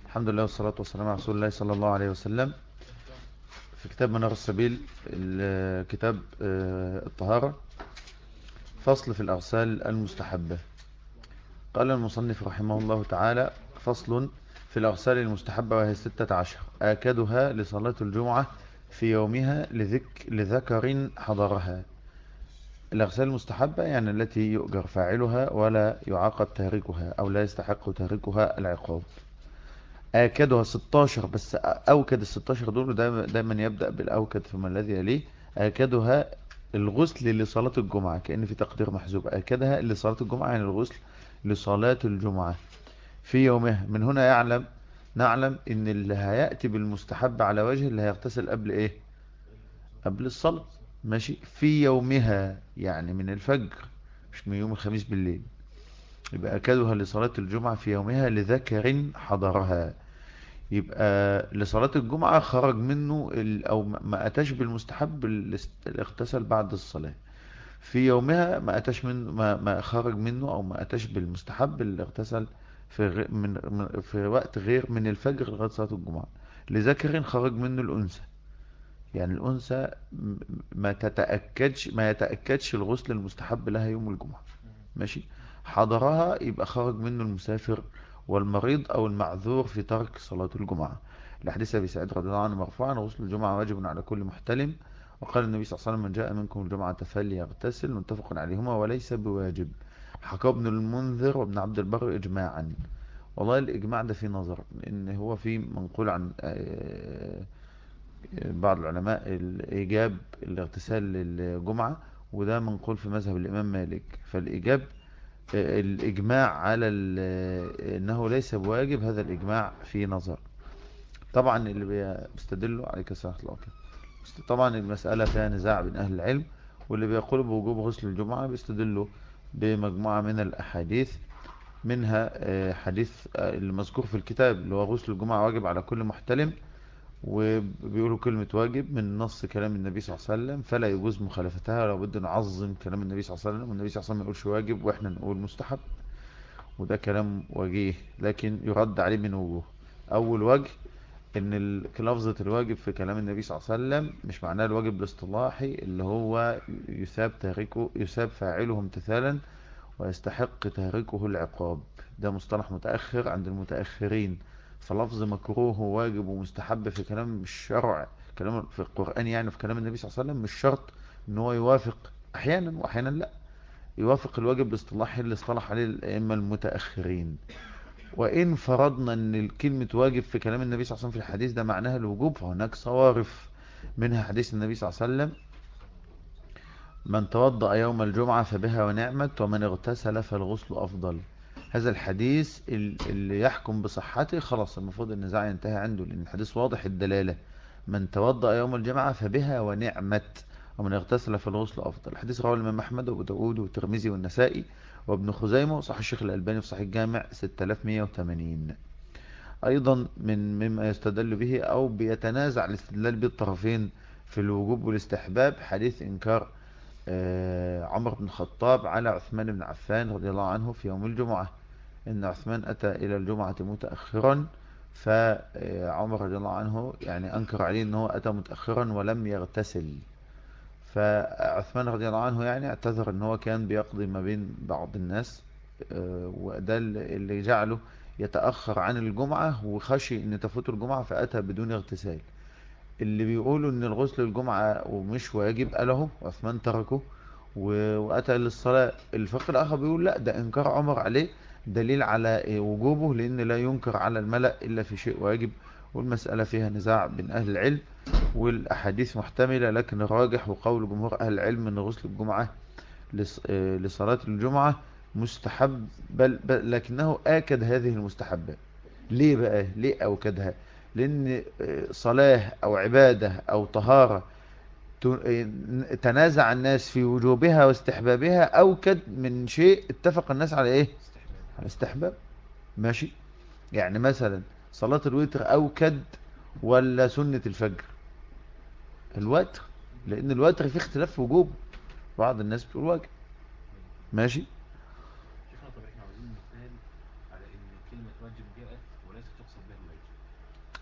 الحمد لله والصلاة والسلام على رسول الله صلى الله عليه وسلم. في كتاب منار السبيل، كتاب الطهارة، فصل في الأغسال المستحبة. قال المصنف رحمه الله تعالى: فصل في الأغسال المستحبة، وهي 16: آكدها لصلاة الجمعة في يومها لذكر حضرها. الأغسال المستحبة يعني التي يؤجر فاعلها ولا يعاقب تاركها، أو لا يستحق تاركها العقاب. آكدها 16، بس أوكد ال 16 دول دايما يبدأ بالأوكد ثم الذي يليه. آكدها الغسل لصلاة الجمعة، كأن في تقدير محذوف. آكدها لصلاة الجمعة يعني الغسل لصلاة الجمعة في يومها. من هنا نعلم ان اللي هيأتي بالمستحب على وجه اللي هيغتسل قبل ايه؟ قبل الصلاة. ماشي. في يومها يعني من الفجر، مش من يوم الخميس بالليل. يبقى أكدها لصلاة الجمعة في يومها لذكر حضرها. يبقى لصلاة الجمعة خرج منه أو ما أتاش بالمستحب الاغتسال بعد الصلاة. في يومها ما أتاش منه، ما خرج منه أو ما أتاش بالمستحب الاغتسال في وقت غير من الفجر لغاية صلاة الجمعة. لذكر خرج منه الأنثى، يعني الأنثى ما يتأكدش الغسل المستحب لها يوم الجمعة. ماشي. حضرها يبقى خرج منه المسافر والمريض أو المعذور في ترك صلاة الجمعة. الحديث أبي سعيد رضي الله عنه مرفوعا: غسل الجمعة واجب على كل محتلم. وقال النبي صلى الله عليه وسلم: من جاء منكم الجمعة فليغتسل. متفق عليهما وليس بواجب. حكى ابن المنذر وابن عبد البر إجماعا. والله الإجماع ده في نظر، لأن هو في منقول عن بعض العلماء الإيجاب الاغتسال للجمعة، وده منقول في مذهب الإمام مالك. فالإيجاب الإجماع على أنه ليس بواجب، هذا الإجماع في نظر. طبعا اللي بيستدلوا عليك سنة الله كده. طبعا المسألة فيها نزاع بين أهل العلم، واللي بيقولوا بوجوب غسل الجمعة بيستدلوا بمجموعة من الأحاديث. منها حديث اللي مذكور في الكتاب اللي هو غسل الجمعة واجب على كل محتلم. وبيقولوا كلمة واجب من نص كلام النبي صلى الله عليه وسلم، فلا يجوز مخالفتها، لابد نعظم كلام النبي صلى الله عليه وسلم. والنبي صلى الله عليه وسلم ما يقولش واجب واحنا نقول مستحب، وده كلام وجيه لكن يرد عليه من وجوه. اول وجه ان لفظة الواجب في كلام النبي صلى الله عليه وسلم مش معناه الواجب الاصطلاحي اللي هو يثاب تاركه، يثاب فاعله امتثالا ويستحق تاركه العقاب. ده مصطلح متأخر عند المتأخرين. فلفظ مكروه وواجب ومستحب في كلام الشرع، كلام في القرآن، يعني في كلام النبي صلى الله عليه وسلم، مش شرط ان هو يوافق. احيانا واحيانا لا يوافق الواجب الاصطلاحي اللي اصطلح عليه الائمه المتاخرين. وان فرضنا ان الكلمه واجب في كلام النبي صلى الله عليه وسلم في الحديث ده معناها الوجوب، فهناك صوارف. منها حديث النبي صلى الله عليه وسلم: من توضأ يوم الجمعة فبها ونعمت، ومن اغتسل فالغسل أفضل. هذا الحديث اللي يحكم بصحته خلاص المفروض النزاع ينتهي عنده، لأن الحديث واضح الدلالة: من توضأ يوم الجمعة فبها ونعمت، ومن اغتسل فالغسل أفضل. الحديث رواه الإمام أحمد وأبو داود والترمذي والنسائي وابن خزيمة، وصحيح الشيخ الألباني في صحيح الجامع 6180. أيضا مما يستدل به أو بيتنازع الاستدلال بالطرفين في الوجوب والاستحباب حديث إنكار عمر بن الخطاب على عثمان بن عفان رضي الله عنه في يوم الجمعة. إن عثمان أتى إلى الجمعة متأخرا، فعمر رضي الله عنه يعني أنكر عليه أنه أتى متأخرا ولم يغتسل. فعثمان رضي الله عنه يعني اعتذر أنه كان بيقضي ما بين بعض الناس، وده اللي جعله يتأخر عن الجمعة، وخشي أن تفوت الجمعة فأتى بدون اغتسال. اللي بيقولوا ان الغسل الجمعة ومش واجب قاله عثمان تركه واتى للصلاة. الفقه الاخر بيقول لا، ده انكار عمر عليه دليل على وجوبه، لان لا ينكر على الملأ الا في شيء واجب. والمسألة فيها نزاع بين اهل العلم، والاحاديث محتملة، لكن الراجح وقول جمهور اهل العلم ان غسل الجمعة لصلاة الجمعة مستحب، بل لكنه آكد هذه المستحبات. ليه بقى؟ ليه أوكدها؟ لأن صلاة أو عبادة أو طهارة تنازع الناس في وجوبها واستحبابها أوكد من شيء اتفق الناس على إيه؟ استحباب. على استحباب. ماشي. يعني مثلا صلاة الوتر أوكد ولا سنة الفجر؟ الوتر، لأن الوتر فيه اختلاف في وجوب. بعض الناس بتقول واجب. ايوه. ماشي. شيخنا طب احنا عاوزين مثال على ان كلمة واجب جاءت وليس تقصد بها الواجب.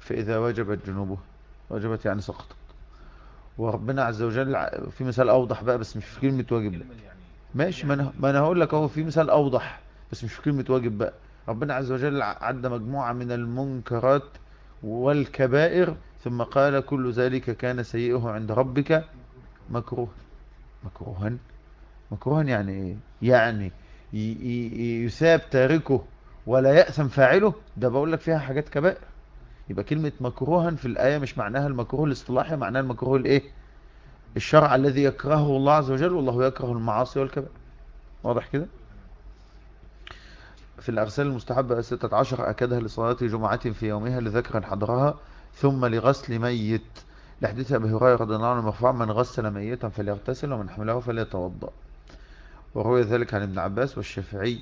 فإذا وجبت جنوبه، وجبت يعني سقطت. وربنا عز وجل في مثال أوضح بقى، بس مش في كلمة واجب بقى. ماشي، ما أنا هقول لك أهو في مثال أوضح، بس مش في كلمة واجب بقى. ربنا عز وجل عد مجموعة من المنكرات والكبائر، ثم قال كل ذلك كان سيئه عند ربك مكروه. مكروها. مكروها يعني ايه؟ يعني يثاب تاركه ولا يأثم فاعله. ده بقول لك فيها حاجات كبائر. يبقى كلمة مكروها في الآية مش معناها المكروه الاصطلاحي، معناها المكروه الايه؟ الشرع الذي يكرهه الله عز وجل، والله يكره المعاصي والكبائر. واضح كده؟ في الأغسال المستحبة 16 أكدها لصلاة جمعة في يومها لذكر حضرها، ثم لغسل ميت، لحديث أبي هريرة رضي الله عنه مرفوعا: من غسل ميتا فليغتسل ومن حمله فليتوضأ. وروي ذلك عن ابن عباس والشافعي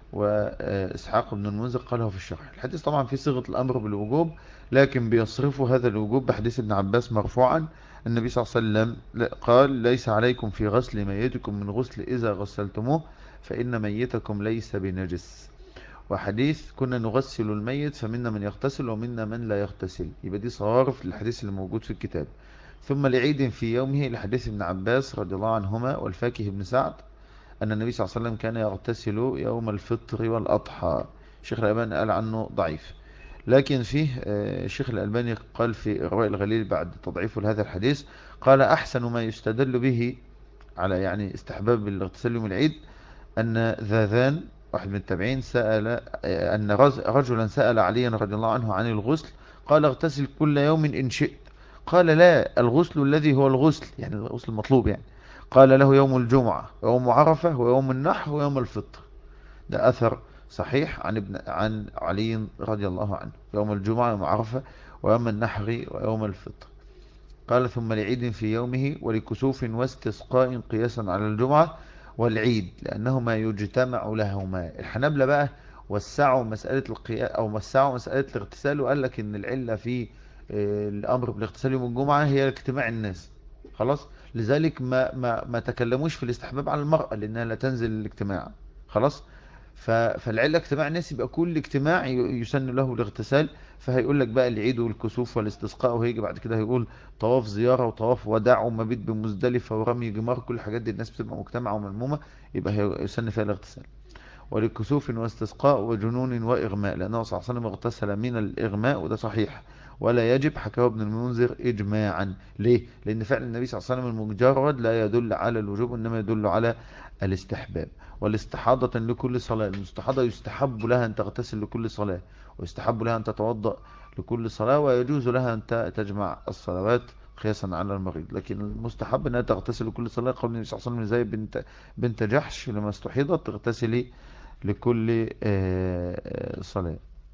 وإسحاق بن المنذر قاله في الشرح. الحديث طبعا في صيغة الأمر بالوجوب، لكن بيصرفوا هذا الوجوب بحديث ابن عباس مرفوعا: النبي صلى الله عليه وسلم قال: ليس عليكم في غسل ميتكم من غسل إذا غسلتموه فإن ميتكم ليس بنجس. وحديث: كنا نغسل الميت فمنا من يغتسل ومنا من لا يغتسل. يبقى دي صوارف الحديث اللي موجود في الكتاب. ثم لعيد في يومه لحديث ابن عباس رضي الله عنهما والفاكه بن سعد أن النبي صلى الله عليه وسلم كان يغتسل يوم الفطر والأضحى. الشيخ الألباني قال عنه ضعيف، لكن فيه الشيخ الألباني قال في إرواء الغليل بعد تضعيفه لهذا الحديث، قال: أحسن ما يستدل به على يعني استحباب الاغتسال يوم العيد أن ذاذان واحد من التابعين سأل أن رجلا سأل عليا رضي الله عنه عن الغسل، قال: اغتسل كل يوم إن شئت. قال: لا، الغسل الذي هو الغسل يعني الغسل المطلوب يعني. قال له: يوم الجمعة ويوم عرفة ويوم النحر ويوم الفطر. ده أثر صحيح عن علي رضي الله عنه: يوم الجمعة ويوم عرفة ويوم النحر ويوم الفطر. قال: ثم لعيد في يومه ولكسوف واستسقاء قياسا على الجمعة والعيد لأنهما يجتمع لهما. الحنابلة بقى وسعوا مسألة القياس أو وسعوا مسألة الاغتسال، وقال لك إن العلة في الأمر بالاغتسال يوم الجمعة هي اجتماع الناس. خلاص. لذلك ما تكلموش في الاستحباب على المرأة لأنها لا تنزل الاجتماع. خلاص. فالعلة اجتماع الناس، يبقى كل اجتماع يسن له الاغتسال. فهيقول لك بقى العيد والكسوف والاستسقاء، وهيجي بعد كده هيقول طواف زيارة وطواف وداع ومبيت بمزدلفة ورمي جمار. كل الحاجات دي الناس بتبقى مجتمعة وملمومة، يبقى يسن فيها الاغتسال. ولكسوف واستسقاء وجنون وإغماء، لأنه صلى الله عليه وسلم اغتسل من الإغماء، وده صحيح ولا يجب، حكاه ابن المنذر إجماعا. ليه؟ لأن فعل النبي صلى الله عليه وسلم المجرد لا يدل على الوجوب، إنما يدل على الاستحباب. والاستحاضة لكل صلاة، المستحاضة يستحب لها أن تغتسل لكل صلاة، ويستحب لها أن تتوضأ لكل صلاة، ويجوز لها أن تجمع الصلوات قياسا على المريض. لكن المستحب أنها تغتسل لكل صلاة. قول النبي صلى الله عليه وسلم زي بنت جحش لما استحيضت: تغتسلي لكل صلاة.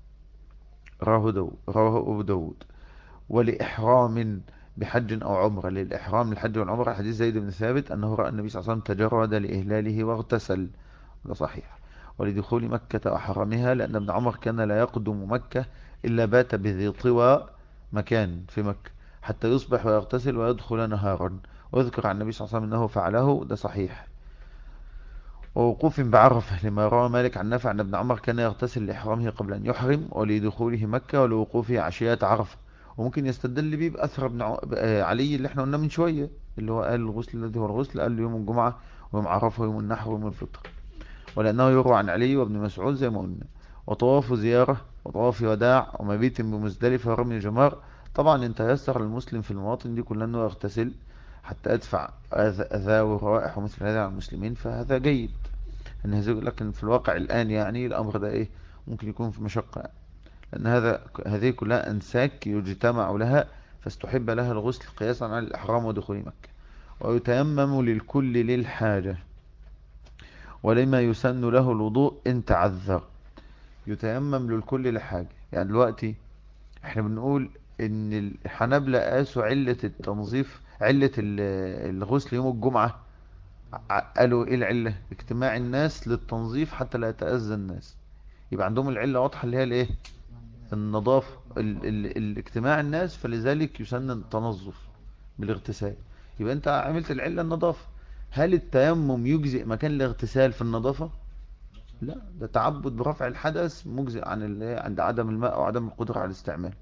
رواه أبو داود. ولإحرام بحج أو عمرة، للإحرام الحج والعمرة حديث زيد بن ثابت أنه رأى النبي صلى الله عليه وسلم تجرد لإهلاله واغتسل، ده صحيح. ولدخول مكة وحرمها، لأن ابن عمر كان لا يقدم مكة إلا بات بذي طوى مكان في مكة حتى يصبح ويغتسل ويدخل نهارا. ويذكر عن النبي صلى الله عليه وسلم أنه فعله، ده صحيح. ووقوف بعرفة، لما روى مالك عن نافع أن ابن عمر كان يغتسل لإحرامه قبل أن يحرم، ولدخوله مكة ولوقوفه عشية عرفة. وممكن يستدل بيه بأثر علي اللي احنا قلنا من شوية، اللي هو قال الغسل الذي هو الغسل، قال له يوم الجمعة ويوم عرفة ويوم النحر ويوم الفطر. ولأنه يروى عن علي وابن مسعود زي ما قلنا. وطواف زيارة وطواف وداع ومبيت بمزدلفة ورمي جمار. طبعا انت يسر المسلم في المواطن دي كلها انه يغتسل حتى ادفع أذى وروائح ومثل هذا على المسلمين، فهذا جيد. لكن في الواقع الآن يعني الأمر ده إيه؟ ممكن يكون في مشقة يعني. لأن هذه كلها أنساك يجتمع لها، فاستحب لها الغسل قياسا على الإحرام ودخول مكة. ويتيمم للكل للحاجة، ولما يسن له الوضوء إن تعذر. يتيمم للكل للحاجة، يعني دلوقتي احنا بنقول إن الحنابلة قاسوا علة التنظيف، علة الغسل يوم الجمعة. قالوا ايه العلة؟ اجتماع الناس للتنظيف حتى لا يتأذى الناس. يبقى عندهم العلة واضحة اللي هي الايه؟ النظافة، الاجتماع الناس، فلذلك يسن التنظف بالاغتسال. يبقى انت عملت العلة النظافة. هل التيمم يجزئ مكان الاغتسال في النظافة؟ لا، ده تعبد برفع الحدث مجزئ عن عند عدم الماء او عدم القدرة على الاستعمال.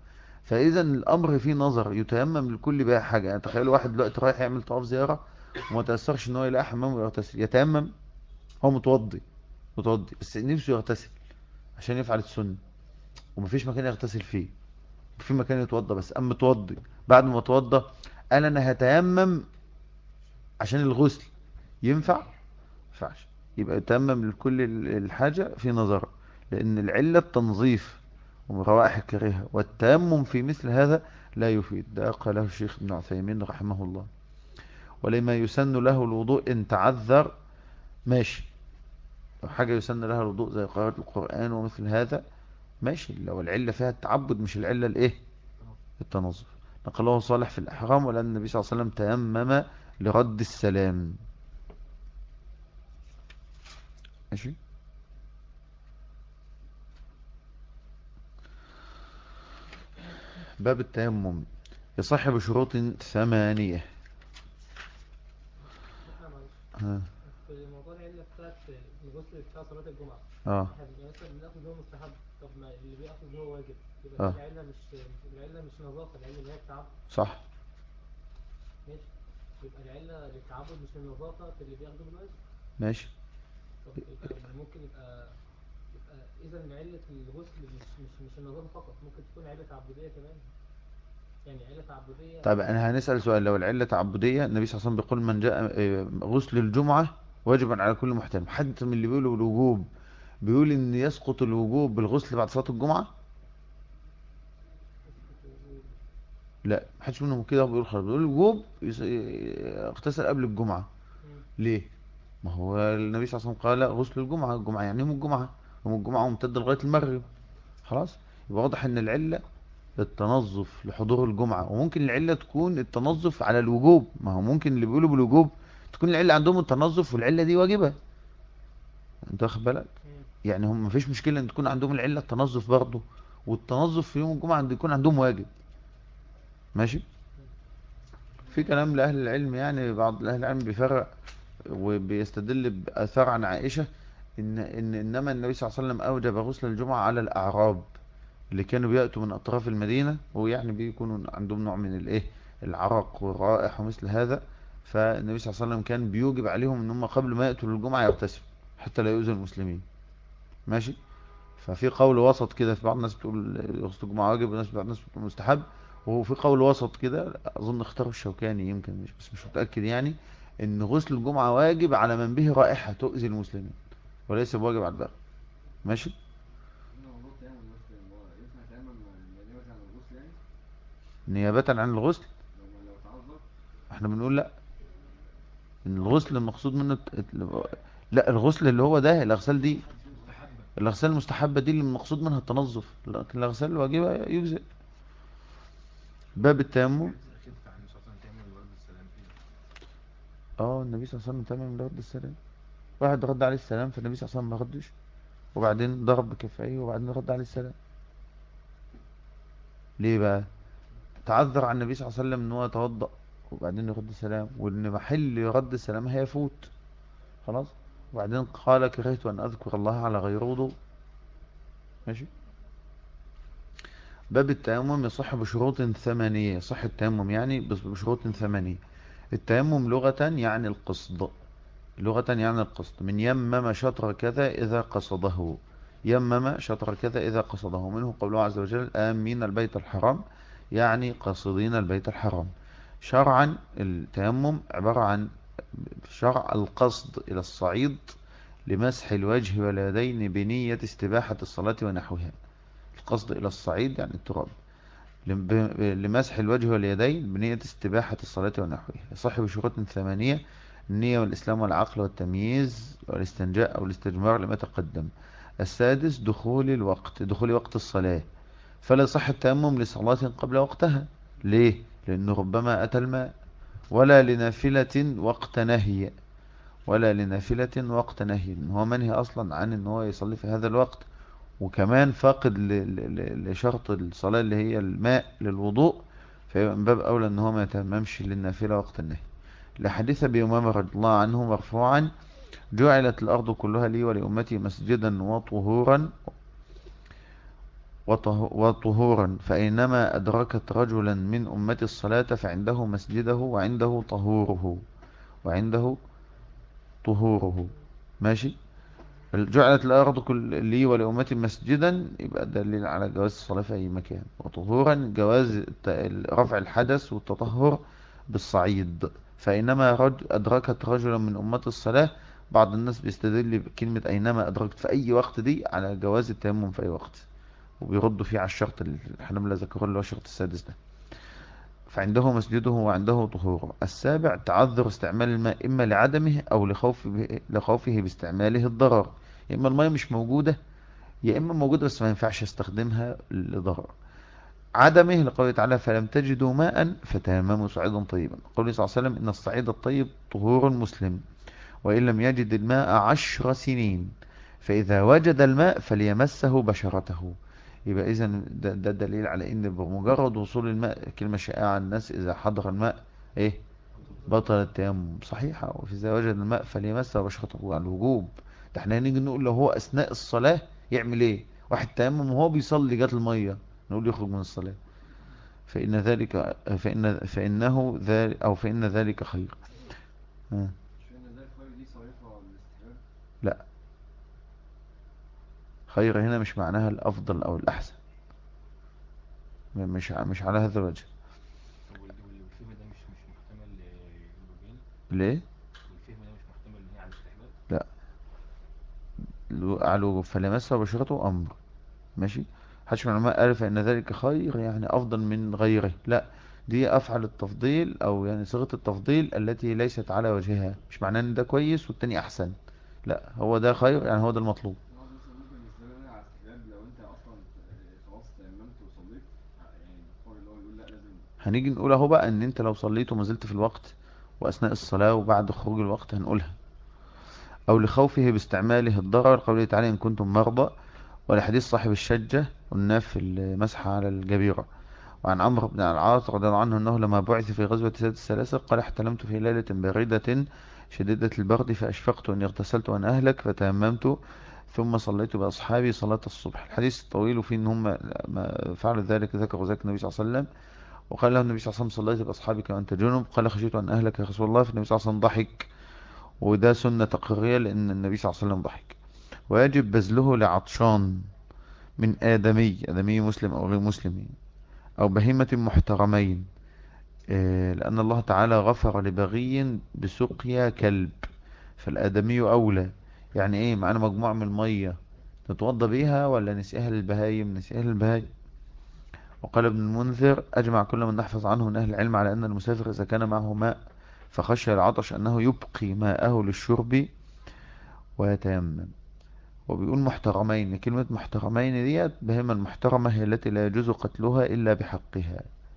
فإذا الأمر فيه نظر، يتيمم لكل بقى حاجة. يعني تخيل واحد دلوقتي رايح يعمل طواف زيارة وما تأثرش إن هو يلاقي حمام ويغتسل، يتيمم. هو متوضي بس نفسه يغتسل عشان يفعل السنة، ومفيش مكان يغتسل فيه، في مكان يتوضى بس، أم متوضي بعد ما اتوضى قال أنا هتيمم عشان الغسل، ينفع؟ ما ينفعش. يبقى يتيمم لكل الحاجة في نظر، لأن العلة التنظيف ومن روائح الكريهة، والتيمم في مثل هذا لا يفيد. ده قاله الشيخ ابن عثيمين رحمه الله. ولما يسن له الوضوء إن تعذر، ماشي. لو حاجة يسن لها الوضوء زي قراءة القرآن ومثل هذا، ماشي. لو العلة فيها التعبد مش العلة الايه، التنظف. نقله صالح في الإحرام، ولأن النبي صلى الله عليه وسلم تيمم لرد السلام. ماشي. باب التيمم يصح بشروط ثمانية. احنا معلش ها. في موضوع العلة بتاعت الغسل بتاع صلاة الجمعة. اه. احنا مثلا بناخد هو مستحب، طب ما اللي بياخد هو واجب، يبقى كده اه. العلة مش نظافة، العلة اللي هي التعبد. صح. ماشي. يبقى العلة للتعبد مش النظافة في اللي بياخده بالواجب. ماشي. طب يبقى ممكن يبقى إذا علة الغسل مش النظافة فقط، ممكن تكون علة تعبدية كمان. يعني علة تعبدية. طيب انا هنسأل سؤال. لو العلة تعبدية، النبي صلى الله عليه وسلم بيقول من جاء غسل الجمعة واجبا على كل محترم. حد من اللي بيقولوا بالوجوب بيقول ان يسقط الوجوب بالغسل بعد صلاة الجمعة؟ لا، محدش منهم كده بيقول خلاص. بيقول الوجوب اغتسل قبل الجمعة. مم. ليه؟ ما هو النبي صلى الله عليه وسلم قال غسل الجمعة، الجمعة يعني يوم الجمعة، يوم الجمعة ممتد لغاية المغرب. خلاص. يبقى واضح ان العلة التنظف لحضور الجمعة. وممكن العلة تكون التنظف على الوجوب. ما هو ممكن اللي بيقولوا بالوجوب تكون العلة عندهم التنظف والعلة دي واجبة. انت واخد بالك؟ مم. يعني هم مفيش مشكلة ان تكون عندهم العلة التنظف برضه، والتنظف في يوم الجمعة يكون عندهم واجب. ماشي. في كلام لأهل العلم، يعني بعض أهل العلم بيفرق وبيستدل بآثار عن عائشة إن إنما النبي صلى الله عليه وسلم أوجب غسل الجمعة على الأعراب اللي كانوا بيأتوا من أطراف المدينة، ويعني بيكونوا عندهم نوع من الإيه، العرق والرائح ومثل هذا. فالنبي صلى الله عليه وسلم كان بيوجب عليهم إن هم قبل ما يأتوا للجمعة يغتسلوا حتى لا يؤذوا المسلمين. ماشي. ففي قول وسط كده، في بعض الناس بتقول غسل الجمعة واجب، بعض الناس بتقول مستحب. وفي قول وسط كده أظن اختاره الشوكاني يمكن، مش متأكد يعني، إن غسل الجمعة واجب على من به رائحة تؤذي المسلمين، وليس بواجب على الباقي. ماشي. نيابة عن الغسل. احنا بنقول لا، ان الغسل المقصود منه لا، الغسل اللي هو ده الاغسال دي، الاغسال المستحبة دي اللي المقصود منها التنظف، لكن الاغسال الواجبة يجزئ. باب التيمم. اه، النبي صلى الله عليه وسلم تيمم لرد السلام. واحد رد عليه السلام فالنبي صلى الله عليه وسلم ما ردش، وبعدين ضرب بكفيه وبعدين رد عليه السلام. ليه بقى؟ تعذر عن النبي صلى الله عليه وسلم ان هو يتوضأ وبعدين يرد السلام، وان محل رد السلام هيفوت. خلاص. وبعدين قال كرهت ان اذكر الله على غير وضوء. ماشي. باب التيمم يصح بشروط ثمانية. يصح التيمم يعني بشروط ثمانية. التيمم لغة يعني القصد. لغة يعني القصد. من يمم شطر كذا إذا قصده. يمم شطر كذا إذا قصده. منه قوله عز وجل آمين البيت الحرام، يعني قاصدين البيت الحرام. شرعا التيمم عبارة عن شرع القصد إلى الصعيد لمسح الوجه واليدين بنية استباحة الصلاة ونحوها. القصد إلى الصعيد يعني التراب، لمسح الوجه واليدين بنية استباحة الصلاة ونحوها. صاحب شروط ثمانية: النية والإسلام والعقل والتمييز والاستنجاء أو الاستجمار لما تقدم. السادس دخول وقت الصلاة. فلا يصح التيمم لصلاة قبل وقتها. ليه؟ لأنه ربما أتى الماء. ولا لنافلة وقت نهي. ولا لنافلة وقت نهي، هو منهي أصلا عن أن هو يصلي في هذا الوقت. وكمان فاقد لشرط الصلاة اللي هي الماء للوضوء، فيبقى من باب أولى أن هو ما يتممش للنافلة وقت النهي. لحديث أبي أمامة رضي الله عنه مرفوعا: جعلت الأرض كلها لي ولأمتي مسجدا وطهورا وطهورا، فإنما أدركت رجلا من أمة الصلاة فعنده مسجده وعنده طهوره، وعنده طهوره. ماشي. جعلت الأرض كل لي ولأمتي مسجدا، يبقى دليل على جواز الصلاة في أي مكان. وطهورا جواز رفع الحدث والتطهر بالصعيد، فإنما أدركت رجلا من أمة الصلاة. بعض الناس بيستدل بكلمة أينما أدركت في أي وقت دي على جواز التيمم في أي وقت، وبيردوا فيه على الشرط اللي الحنابلة ذكروا اللي هو الشرط السادس ده. فعنده مسجده وعنده طهوره. السابع تعذر استعمال الماء إما لعدمه أو لخوفه باستعماله الضرر. يا إما الماء مش موجودة، يا إما موجودة بس ما ينفعش استخدمها لضرر. عدمه لقوله تعالى فلم تجدوا ماء فتيمموا صعيدا طيبا. قوله صلى الله عليه وسلم إن الصعيد الطيب طهور مسلم، وإن لم يجد الماء 10 سنين، فإذا وجد الماء فليمسه بشرته. يبقى إذا ده دليل على إن بمجرد وصول الماء، كلمة شائعة الناس إذا حضر الماء إيه بطل التيمم. صحيحة. وفي إذا وجد الماء فليمسه بشرته على الوجوب. ده احنا هنيجي نقول لو هو أثناء الصلاة يعمل إيه؟ واحد تيمم وهو بيصلي جات المية، نقول يخرج من الصلاة. فإن ذلك فإنه ذلك أو فإن ذلك خير. ها. مش ان ده الخير دي صريحة للاستحباب؟ لا، خير هنا مش معناها الأفضل أو الأحسن، مش على هذا الوجه. طب والفهم ده مش محتمل للوجين؟ ليه؟ والفهم ده مش محتمل ان هي على الاستحباب؟ لا، على الوجوب فلمسه بشرته أمر. ماشي. حدش من العلماء قال فإن ذلك خير يعني أفضل من غيره، لا. دي أفعل التفضيل أو يعني صيغة التفضيل التي ليست على وجهها، مش معناه إن ده كويس والتاني أحسن، لا، هو ده خير يعني هو ده المطلوب. هو مثلا ممكن يستدل على استحباب لو انت اصلا خلاص تيممت وصليت، يعني الفقهاء اللي هو يقول لا لازم. هنيجي نقول اهو بقى ان انت لو صليت وما زلت في الوقت واثناء الصلاة وبعد خروج الوقت هنقولها. او لخوفه باستعماله الضرر، قوله تعالى ان كنتم مرضى، ولحديث صاحب الشجة قلنا في المسح على الجبيرة. وعن عمرو بن العاص رضي الله عنه أنه لما بعث في غزوة سد السلاسل قال احتلمت في ليلة باردة شديدة البرد فأشفقت أن اغتسلت وأن أهلك فتيممت ثم صليت بأصحابي صلاة الصبح. الحديث الطويل وفيه أن هم ما فعلوا ذلك ذكروا ذلك النبي صلى الله عليه وسلم. وقال له النبي صلى الله عليه وسلم صليت بأصحابك وأنت جنب، قال خشيت أن أهلك يا رسول الله، فالنبي صلى الله عليه وسلم ضحك. وده سنة تقريرية لأن النبي صلى الله عليه وسلم ضحك. ويجب بذله لعطشان من آدمي مسلم أو غير مسلم أو بهيمة محترمين، لأن الله تعالى غفر لبغي بسقيا كلب، فالآدمي أولى. يعني إيه معانا مجموعة من المية نتوضى بيها ولا نسقيها للبهايم؟ نسقيها للبهايم. وقال ابن المنذر أجمع كل من نحفظ عنه من أهل العلم على أن المسافر إذا كان معه ماء فخشي العطش أنه يبقي ماءه للشرب ويتيمم. وبيقول محترمين، كلمة محترمين ديت بهيمة المحترمة هي التي لا يجوز قتلها إلا بحقها.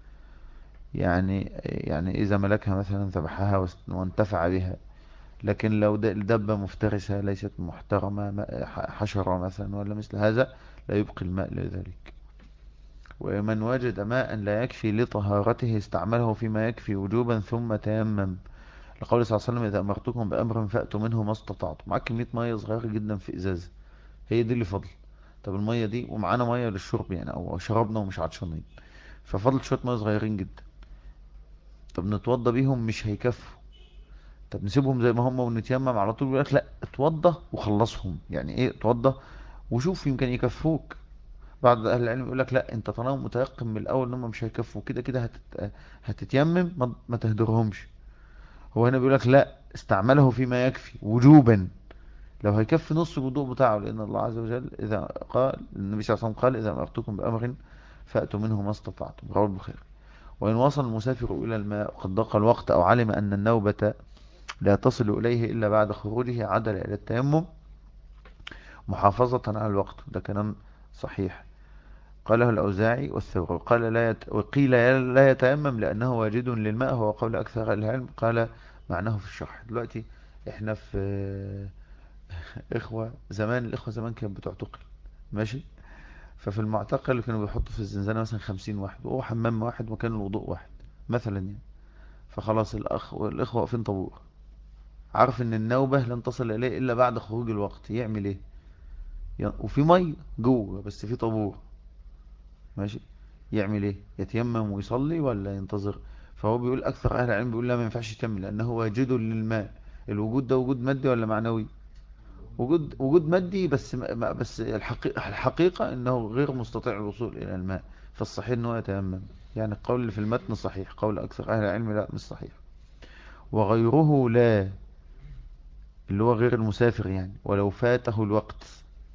يعني إذا ملكها مثلا ذبحها وانتفع بها. لكن لو دبة مفترسة ليست محترمة، حشرة مثلا ولا مثل هذا، لا يبقي الماء لذلك. ومن وجد ماء لا يكفي لطهارته استعمله فيما يكفي وجوبا ثم تيمم، لقول صلى الله عليه وسلم إذا أمرتكم بأمر فأتوا منه ما استطعتم. معاك كمية مية صغيرة جدا في إزازة، هي دي اللي فضل. طب المية دي ومعانا مية للشرب يعني أو شربنا ومش عطشانين، ففضل شوية مية صغيرين جدا. طب نتوضى بيهم مش هيكفوا، طب نسيبهم زي ما هم ونتيمم على طول؟ بيقول لك لا، اتوضى وخلصهم. يعني ايه اتوضى وشوف يمكن يكفوك. بعض اهل العلم يقول لك لا، انت طالما متيقن من الاول ان هم مش هيكفوا كده كده هتتيمم، ما تهدرهمش. هو هنا بيقول لك لا، استعمله فيما يكفي وجوبا، لو هيكفي نص الوضوء بتاعه، لان الله عز وجل اذا قال النبي صلى الله عليه وسلم قال اذا امرتكم بامر فاتوا منه ما استطعتم، رواه البخاري. وان وصل المسافر الى الماء قد ضاق الوقت او علم ان النوبة لا تصل إليه إلا بعد خروجه عدل إلى التيمم محافظة على الوقت. ده كلام صحيح قاله الأوزاعي والثوري. وقيل لا يتيمم لأنه واجد للماء، هو قول أكثر العلم. قال معناه في الشرح. دلوقتي احنا في الإخوة زمان كانت بتعتقل. ماشي. ففي المعتقل كانوا بيحطوا في الزنزانة مثلا 50 واحد، وهو حمام واحد وكان الوضوء واحد مثلا يعني. فخلاص والإخوة واقفين طابور، عارف ان النوبة لن تصل اليه الا بعد خروج الوقت، يعمل ايه؟ وفي مية جوه بس في طابور، ماشي، يعمل ايه؟ يتيمم ويصلي ولا ينتظر؟ فهو بيقول اكثر اهل العلم بيقول لا، ما ينفعش يتيمم لانه واجد للماء. الوجود ده وجود مادي ولا معنوي؟ وجود مادي، بس بس الحقيقة انه غير مستطيع الوصول الى الماء، فالصحيح انه يتيمم. يعني القول اللي في المتن صحيح، قول اكثر اهل العلم لا مش صحيح. وغيره لا، اللي هو غير المسافر يعني، ولو فاته الوقت.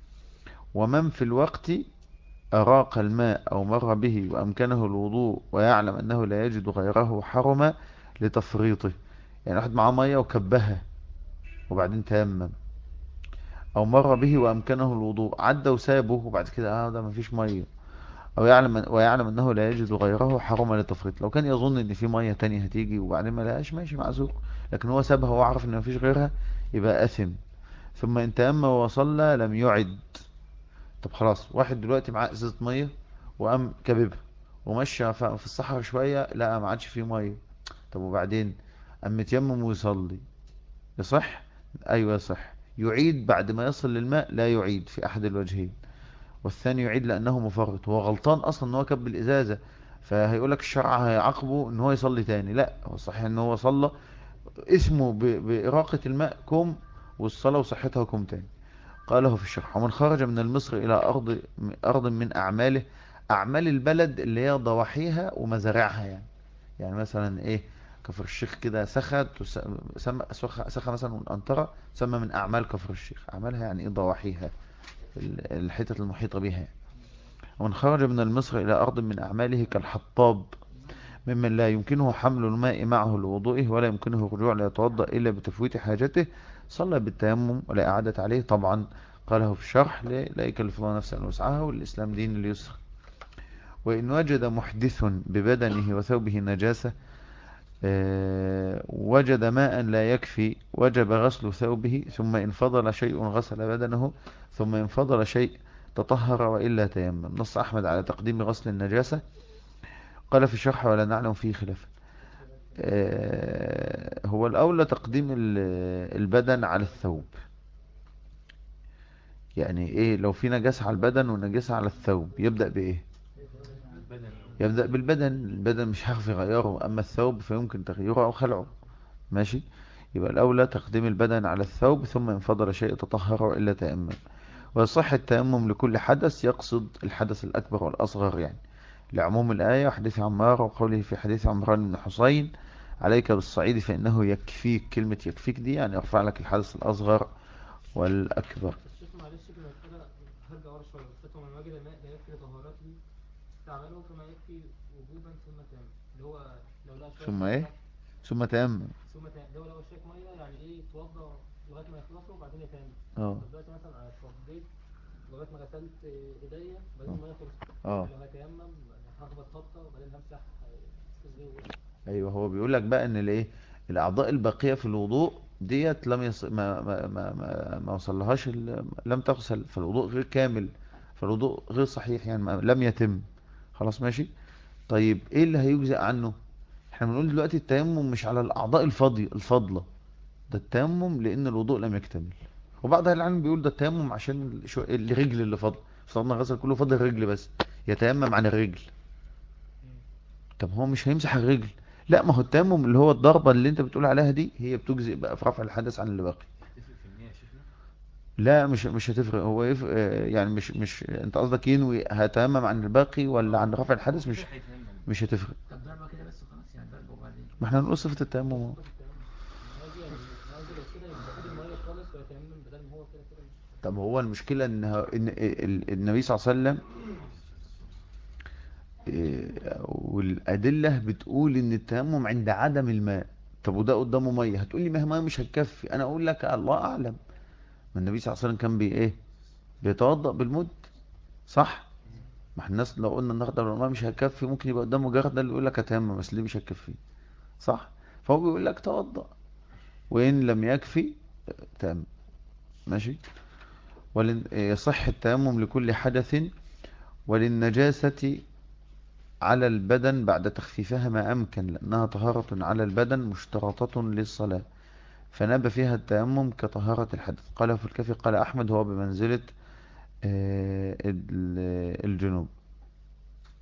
ومن في الوقت أراق الماء أو مر به وأمكنه الوضوء ويعلم أنه لا يجد غيره حرم لتفريطه. يعني واحد معاه مية وكبها وبعدين تيمم، أو مر به وأمكنه الوضوء، عدى وسابه وبعد كده ده مفيش مية، أو ويعلم أنه لا يجد غيره حرم لتفريط. لو كان يظن أن في مية تانية هتيجي وبعدين ما لقاش، ماشي معذور، لكن هو سابها وعرف أن مفيش غيرها، يبقى أثم. ثم إن تيمم وصلى لم يعد. طب خلاص، واحد دلوقتي معاه ازازة مية وقام كببها ومشى في الصحراء شوية، لا ما عادش فيه مية. طب وبعدين قام متيمم ويصلي، يصح؟ ايوه يصح. يعيد بعد ما يصل للماء؟ لا يعيد في احد الوجهين. والثاني يعيد لانه مفرط، هو غلطان اصلا ان هو كب الازازة، فهيقولك الشرع هيعاقبه ان هو يصلي تاني. لا، هو صحيح ان هو صلى، اسمه بإراقة الماء كم، والصلاة وصحتها كم تاني. قاله في الشرح: ومن خرج من المصر إلى أرض من أعماله، أعمال البلد اللي هي ضواحيها ومزارعها يعني. يعني مثلا إيه، كفر الشيخ كده سخا، سخا مثلا والأنطرة تسمى من أعمال كفر الشيخ. أعمالها يعني إيه؟ ضواحيها، الحتة المحيطة بها يعني. ومن خرج من المصر إلى أرض من أعماله كالحطاب، ممن لا يمكنه حمل الماء معه لوضوئه ولا يمكنه الرجوع ليتوضأ إلا بتفويت حاجته، صلى بالتيمم ولا إعادة عليه طبعا. قاله في الشرح: لا يكلف الله نفسا إلا وسعها، والإسلام دين اليسر. وإن وجد محدث ببدنه وثوبه نجاسة، وجد ماء لا يكفي، وجب غسل ثوبه، ثم إن فضل شيء غسل بدنه، ثم إن فضل شيء تطهر وإلا تيمم. نص أحمد على تقديم غسل النجاسة. قال في الشرح: ولا نعلم فيه خلافا. هو الأولى تقديم البدن على الثوب. يعني إيه؟ لو في نجاسة على البدن ونجاسة على الثوب، يبدأ بإيه؟ يبدأ بالبدن. البدن مش هيعرف يغيره، أما الثوب فيمكن تغييره أو خلعه. ماشي، يبقى الأولى تقديم البدن على الثوب، ثم إن فضل شيء تطهر إلا تيمم. ويصح التيمم لكل حدث، يقصد الحدث الأكبر والأصغر يعني، لعموم الآية وحديث عمار وقوله في حديث عمران بن حسين: عليك بالصعيد فإنه يكفيك. كلمة يكفيك دي يعني يرفع لك الحدث الأصغر والأكبر. بس شوف معلش في المسألة، هرجع ورا شوية. بس من وجد ماء لا يكفي طهارته استعمله كما يكفي وجوبا ثم تام، اللي هو لو لقى شوية ثم مية إيه؟ ثم تيمم. ثم تام، اللي هو لو شوية مية يعني ايه، يتوضى لغاية ما يخلصوا وبعدين يتام. اه. طب دلوقتي مثلا أنا اتوضيت لغاية ما غسلت ايديا وبعدين اه. المية خلصت، اه. يعني لو هتيمم هخبط خبطة وبعدين همسح صدري ووشي. ايوه، هو بيقول لك بقى ان الايه، الاعضاء الباقيه في الوضوء ديت لم ما وصلهاش لم تغسل، فالوضوء غير كامل، فالوضوء غير صحيح يعني، لم يتم. خلاص ماشي. طيب ايه اللي هيجزئ عنه؟ احنا بنقول دلوقتي التيمم مش على الاعضاء الفاضله، ده التيمم لان الوضوء لم يكتمل. وبعض اهل العلم بيقول ده التيمم عشان الرجل اللي فاضله، فرضنا غسل كله فاضل الرجل بس، يتيمم عن الرجل. طب هو مش هيمسح الرجل؟ لا، ما هو التيمم اللي هو الضربة اللي انت بتقول عليها دي هي بتجزئ بقى في رفع الحدث عن اللي باقي. تفرق في النية يا شيخنا؟ لا، مش هتفرق. هو يعني مش انت قصدك ينوي هتيمم عن الباقي ولا عن رفع هو الحدث؟ كده هيتيمم. مش هتفرق. طب ضربة كده بس خلاص، يعني ضربة وبعدين. ما احنا هنقول صفة التيمم ده اهو. صفة التيمم. أنا قصدي يعني، أنا قصدي لو كده يبقى خد المية خالص ويتيمم بدل ما هو كده كده مش. طب هو المشكلة ان النبي صلى الله عليه وسلم والأدلة بتقول ان التيمم عند عدم الماء. طب وده قدامه مية، هتقول لي ما هي مية مش هتكفي. انا اقول لك الله اعلم. ما النبي صلى الله عليه وسلم كان ايه، بيتوضأ بالمد، صح؟ ما احنا الناس لو قلنا النهارده لو الماء مش هيكفي، ممكن يبقى قدامه جردل اللي يقول لك هتيمم، بس ليه مش هتكفي؟ صح؟ فهو بيقول لك توضأ، وإن لم يكفي تيمم. ماشي. يصح التيمم لكل حدث، وللنجاسة على البدن بعد تخفيفها ما أمكن، لأنها طهارة على البدن مشترطة للصلاة، فناب فيها التيمم كطهارة الحدث. قال في الكافي قال أحمد: هو بمنزلة الجنوب.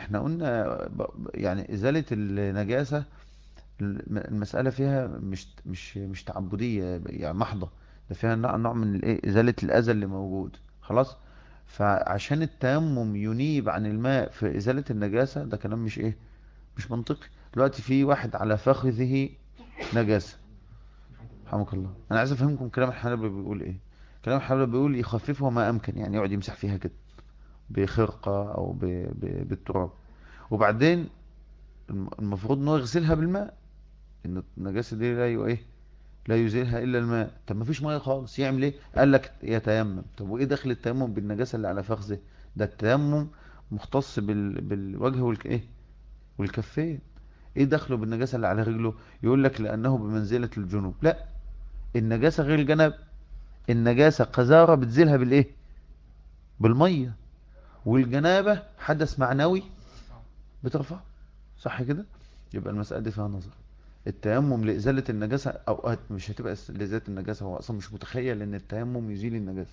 احنا قلنا يعني ازالة النجاسة المسألة فيها مش تعبدية يعني محضة، ده فيها نوع من الايه ازالة الاذى اللي موجود خلاص. فعشان التيمم ينيب عن الماء في ازالة النجاسة ده كلام مش ايه مش منطقي. دلوقتي في واحد على فخذه نجاسة، رحمك الله، انا عايز افهمكم كلام الحنابلة بيقول ايه. كلام الحنابلة بيقول يخففه ما امكن، يعني يقعد يمسح فيها كده بخرقة او بالتراب، وبعدين المفروض انه يغسلها بالماء، ان النجاسة دي لا يزيلها الا الماء. طب ما فيش ميه خالص يعمل ايه؟ قال لك يتيمم. طب وايه دخل التيمم بالنجاسة اللي على فخذه؟ ده التيمم مختص بالوجه والكفين. ايه دخله بالنجاسة اللي على رجله؟ يقول لك لانه بمنزلة الجنوب. لا، النجاسة غير الجنب. النجاسة قذارة بتزيلها بالايه؟ بالمية. والجنابة حدث معنوي بترفع، صح كده؟ يبقى المسألة دي فيها نظر. التيمم لإزالة النجاسة أوقات مش هتبقى لإزالة النجاسة، هو أصلا مش متخيل إن التيمم يزيل النجاسة.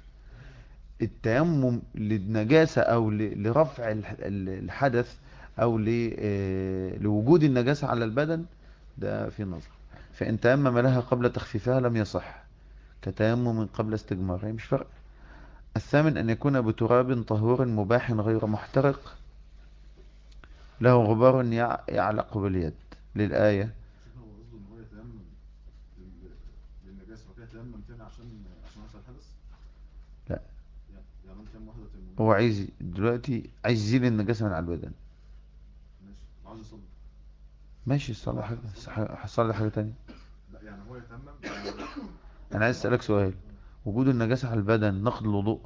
التيمم للنجاسة أو لرفع الحدث أو لوجود النجاسة على البدن ده في نظر. فإن تيمم لها قبل تخفيفها لم يصح، كتيمم قبل استجمارها مش فرق. الثامن أن يكون بتراب طهور مباح غير محترق له غبار يعلق باليد للآية. شوف هو قصده ان هو يتيمم للنجاسه وكده يتيمم تاني عشان هذا الحدث. لا، يعني انت تيمم واحده تيمم. هو دلوقتي عايز يزيل النجاسة من على البدن. ماشي عاوز يصلي. ماشي، الصلاة حاجة، حصل حاجة تانية. لا يعني هو يتيمم أنا عايز أسألك سؤال، وجود النجاسة على البدن نقض الوضوء؟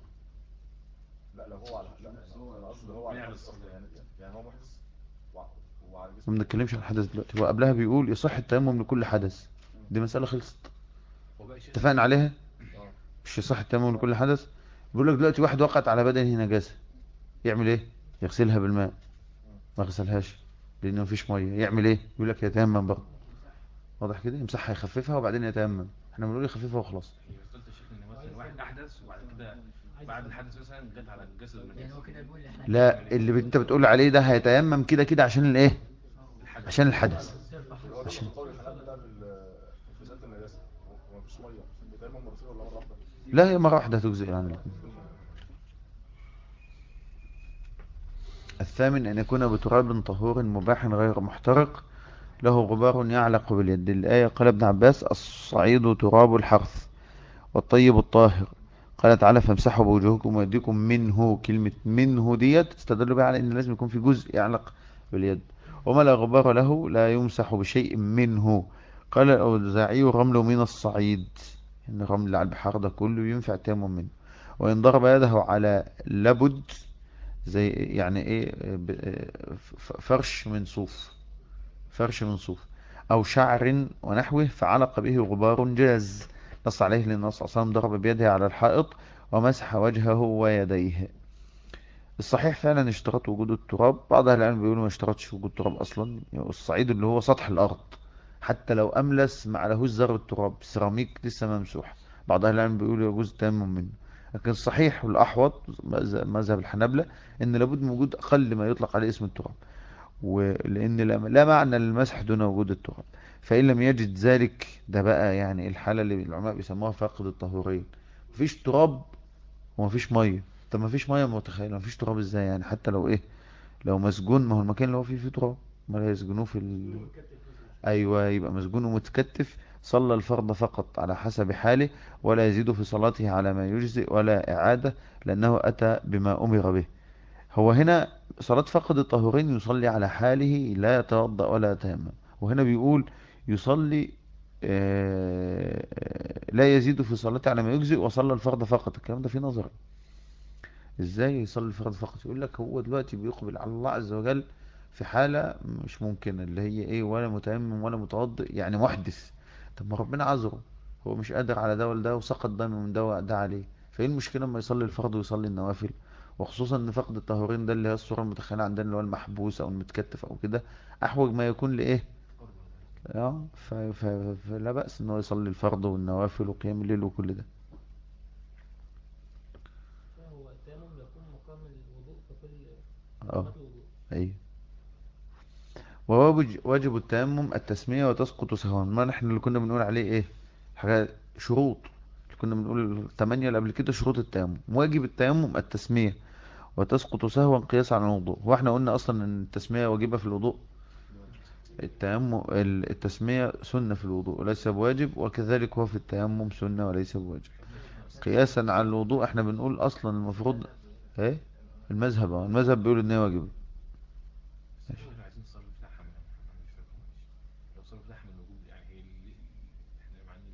لا لو هو على لا انا قصدي هو على حدث اصلا يعني هو محدث وعلى ما جسمه. بنتكلمش عن الحدث دلوقتي، هو قبلها بيقول يصح التيمم لكل حدث، دي مسألة خلصت اتفقنا عليها. مش يصح التيمم لكل حدث. بيقول لك دلوقتي واحد وقعت على بدنه نجاسة، يعمل ايه؟ يغسلها بالماء. ما غسلهاش لأنه مفيش مية، يعمل ايه؟ يقول لك يتيمم برضه. واضح كده؟ يمسحها يخففها وبعدين يتيمم. احنا بنقول يخففها وخلاص. قلت يا شيخ ان مثلا واحد احدث وبعد كده بعد الحدث مثلا جت على الجسد يعني النجاسه هو كده بيقول احنا لا، اللي انت بتقول عليه ده هيتيمم كده كده عشان الايه؟ الحدث. عشان الحدث. هو ده قول الحنابلة في ذات النجاسه ومفيش ميه يتيمم مرتين ولا مره واحده؟ لا، هي مرة واحدة هتجزئ عن الاثنين. الثامن أن يكون بتراب طهور مباح غير محترق له غبار يعلق باليد. الآية قال ابن عباس الصعيد تراب الحرث والطيب الطاهر. قال تعالى فامسحوا بوجوهكم ويديكم منه. كلمة منه ديت استدلوا بها على ان لازم يكون في جزء يعلق باليد. وما لا غبار له لا يمسح بشيء منه. قال الأوزاعي الرمل من الصعيد، ان الرمل اللي على البحار ده كله ينفع التيمم منه. وإن ضرب يده على لبد زي يعني ايه فرش من صوف، فرش من صوف أو شعر ونحوه فعلق به غبار جاز. نص عليه لأن النبي صلى الله عليه وسلم ضرب بيده على الحائط ومسح وجهه ويديه. الصحيح فعلا اشترط وجود التراب. بعض أهل العلم بيقولوا ما اشترطش وجود تراب أصلا، يعني الصعيد اللي هو سطح الأرض حتى لو أملس ما عليهوش ذرة تراب، سيراميك لسه ممسوح، بعض أهل العلم بيقولوا يجوز التيمم منه. لكن الصحيح والأحوط مذهب الحنابلة إن لابد من وجود أقل ما يطلق عليه اسم التراب، ولأن لا معنى للمسح دون وجود التراب. فإن لم يجد ذلك، ده بقى يعني الحالة اللي العلماء بيسموها فاقد الطهورين. مفيش تراب ومفيش مية. طب مفيش مية، متخيل مفيش تراب ازاي يعني؟ حتى لو ايه، لو مسجون، ما هو المكان اللي هو فيه تراب، ما يسجنوه في ايوه، يبقى مسجون ومتكتف. صلى الفرض فقط على حسب حاله، ولا يزيد في صلاته على ما يجزئ ولا إعادة، لأنه أتى بما أمر به. هو هنا صلاة فقد الطهورين يصلي على حاله لا يتوضأ ولا يتيمم. وهنا بيقول يصلي لا يزيد في صلاته على ما يجزئ وصلى الفرض فقط. الكلام ده فيه نظر. ازاي يصلي الفرض فقط؟ يقول لك هو دلوقتي بيقبل على الله عز وجل في حالة مش ممكنة، اللي هي ايه، ولا متيمم ولا متوضئ، يعني محدث. طب ما ربنا عذره، هو مش قادر على ده ولا ده وسقط دم من ده وده عليه. فايه المشكلة لما يصلي الفرض ويصلي النوافل؟ وخصوصا ان فقد الطهورين ده اللي هي الصورة المتخيلة عندنا اللي هو المحبوس او المتكتف او كده احوج ما يكون لايه. فلا بأس ان هو يصلي الفرض والنوافل وقيام الليل وكل ده. هو التيمم يكون مقام الوضوء في كل اه، مقامات الوضوء. ايوه. واجب التيمم التسمية وتسقط سهوا. ما نحن اللي كنا بنقول عليه ايه؟ حاجات شروط اللي كنا بنقول 8 اللي قبل كده شروط التيمم. واجب التيمم التسمية وتسقط سهوا قياسا على الوضوء. واحنا قلنا اصلا ان التسمية واجبة في الوضوء. التيمم التسمية سنة في الوضوء وليس بواجب، وكذلك هو في التيمم سنة وليس بواجب. قياسا على الوضوء احنا بنقول اصلا المفروض ايه؟ المذهب المذهب بيقول ان هي واجبة. احنا عايزين نصلي بتاعها مش فاكر لو صلي بتاعها من الوجوب يعني هي احنا معنى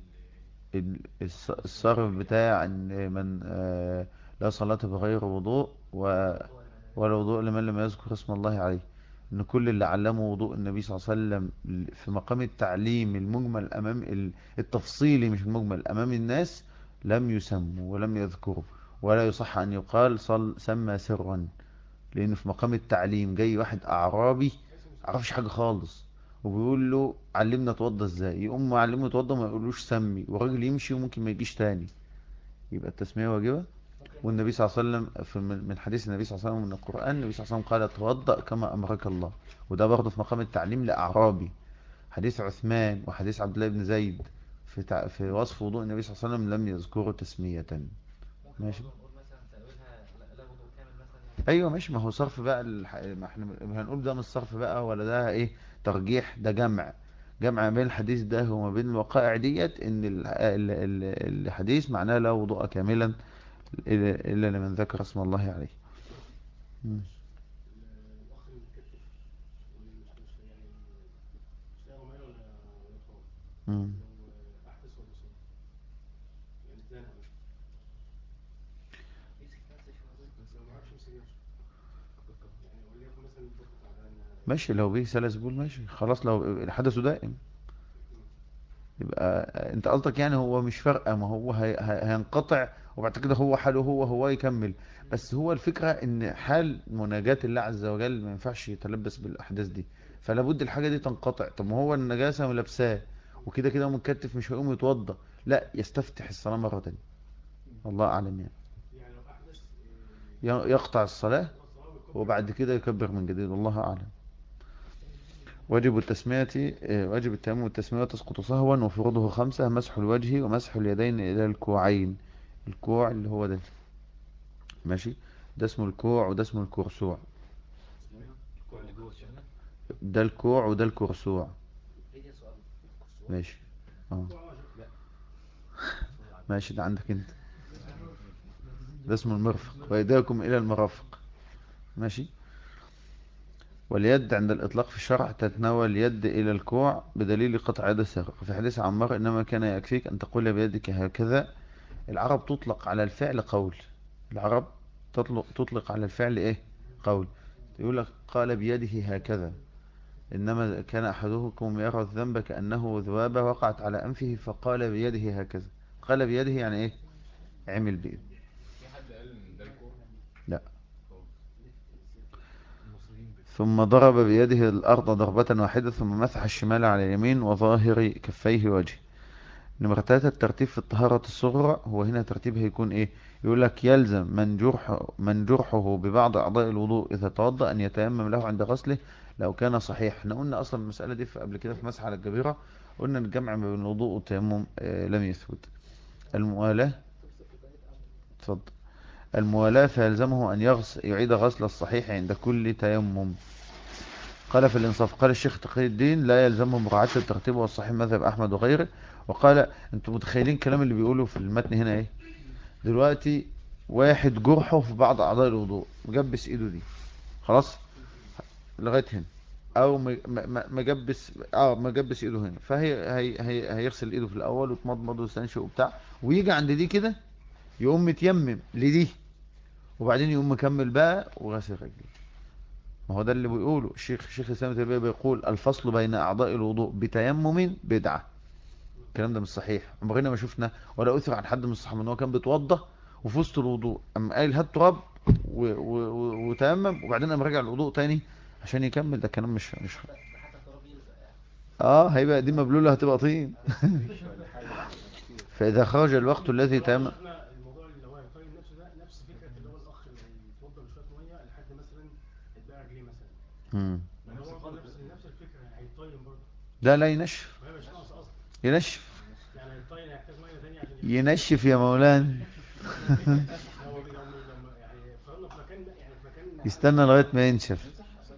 الصرف بتاع ان من لا صلاة بغير وضوء ولا وضوء لمن لم يذكر اسم الله عليه. ان كل اللي علموا وضوء النبي صلى الله عليه وسلم في مقام التعليم المجمل امام التفصيلي مش المجمل امام الناس لم يسموا ولم يذكروا. ولا يصح ان يقال سمى سرا، لانه في مقام التعليم جاي واحد اعرابي عرفش حاجة خالص وبيقول له علمنا اتوضى ازاي، يقوم معلمه اتوضى ما يقولوش سمي، والراجل يمشي وممكن ما يجيش تاني. يبقى التسمية واجبة. والنبي صلى الله عليه وسلم من حديث النبي صلى الله عليه وسلم من القرآن النبي صلى الله عليه وسلم قال توضأ كما أمرك الله. وده برضه في مقام التعليم لأعرابي. حديث عثمان وحديث عبد الله بن زيد في وصف وضوء النبي صلى الله عليه وسلم لم يذكروا تسمية. ماشي. ايوه ماشي. ما هو صرف بقى ما احنا هنقول ده مش صرف بقى ولا ده ايه ترجيح، ده جمع بين الحديث ده وما بين الوقائع ديت ان الحديث معناه لا وضوء كاملا الا لمن ذكر اسم الله عليه. مم. الأخ المتكتف مش يعني مش لاقي ماله ولا طول مم. لو أحدث ولا صوت يعني اتزنق مثلا لو ما عرفش يمسك نفسه يعني وليكن مثلا البطن تعبان ماشي. لو به سلسبول ماشي خلاص. لو الحدث دائم يبقى انت قصدك يعني هو مش فارقه، ما هو هينقطع وبعد كده هو حاله هو يكمل. بس هو الفكره ان حال مناجاة الله عز وجل ما ينفعش يتلبس بالاحداث دي، فلا بد الحاجه دي تنقطع. طب ما هو النجاسه ملابساه وكده كده متكتف مش هيقوم يتوضا، لا يستفتح الصلاه مره تانية. الله اعلم يعني. يعني لو أحدث يقطع الصلاه الصلاة ويكبر وبعد كده يكبر من جديد. والله اعلم. واجب التسمية واجب التيمم والتسمية تسقط سهوا وفروضه 5: مسح الوجه ومسح اليدين إلى الكوعين. الكوع اللي هو ده ماشي. ده اسمه الكوع وده اسمه الكرسوع. الكوع اللي جوه الشنة. ده الكوع وده الكرسوع. ماشي. اه ماشي. ده عندك انت. ده اسمه المرفق وإيديكم إلى المرافق. ماشي. واليد عند الإطلاق في الشرع تتناول اليد إلى الكوع بدليل قطع يد السارق. في حديث عمار إنما كان يكفيك أن تقول بيدك هكذا. العرب تطلق على الفعل قول. العرب تطلق على الفعل ايه؟ قول. يقول لك قال بيده هكذا. انما كان احدكم يرى الذنب كأنه ذبابة وقعت على انفه فقال بيده هكذا. قال بيده يعني ايه؟ عمل بيده. في حد قال ان ده الكوع؟ لا. المصريين ثم ضرب بيده الارض ضربة واحدة ثم مسح الشمال على اليمين وظاهر كفيه وجهه. نمرة 3 الترتيب في الطهارة الصغرى. هو هنا ترتيب هيكون ايه؟ يقول لك يلزم من جرحه ببعض اعضاء الوضوء اذا توضأ ان يتيمم له عند غسله لو كان صحيح. احنا قلنا اصلا المسألة دي قبل كده في مسح على الجبيرة. قلنا الجمع ما بين الوضوء والتيمم لم يثبت. الموالاة. اتفضل. الموالاة فيلزمه ان يعيد غسل الصحيح عند كل تيمم. قال في الإنصاف قال الشيخ تقي الدين لا يلزمه مراعاة الترتيب والصحيح مذهب أحمد وغيره. وقال انتم متخيلين الكلام اللي بيقوله في المتن هنا ايه؟ دلوقتي واحد جرحه في بعض أعضاء الوضوء مجبس ايده دي خلاص لغاية هنا، او مجبس ايده هنا، هيغسل ايده في الاول وتمضمض ويستنشق وبتاع ويجي عند دي كده يقوم متيمم لدي وبعدين يقوم مكمل بقى وغسل رجليه. ما هو ده اللي بيقوله الشيخ الإسلام ابن تيمية بيقول الفصل بين أعضاء الوضوء بتيمم بدعة. الكلام ده مش صحيح. عمرنا ما شفنا ولا أثر عن حد من الصحابة ان هو كان بيتوضى وفي وسط الوضوء اما قال هات تراب وتيمم وبعدين قام راجع الوضوء تاني عشان يكمل. ده كلام مش هيبقى دي مبلولة هتبقى طين. فإذا خرج الوقت الذي تيمم. احنا الموضوع اللي هو يقيم نفسه ده نفس فكره اللي هو الاخ اللي يتوضا بشويه ميه لحد مثلا اتبقى رجليه مثلا. يعني هو نفس الفكره، هيطين برضه. لا ينشف، ما هي مش ناقص اصلا، ينشف يعني هيطين هيحتاج ميه ثانيه عشان ينشف يا مولانا. لما يعني افترضنا في مكان، يعني في مكان يستنى لغاية ما ينشف.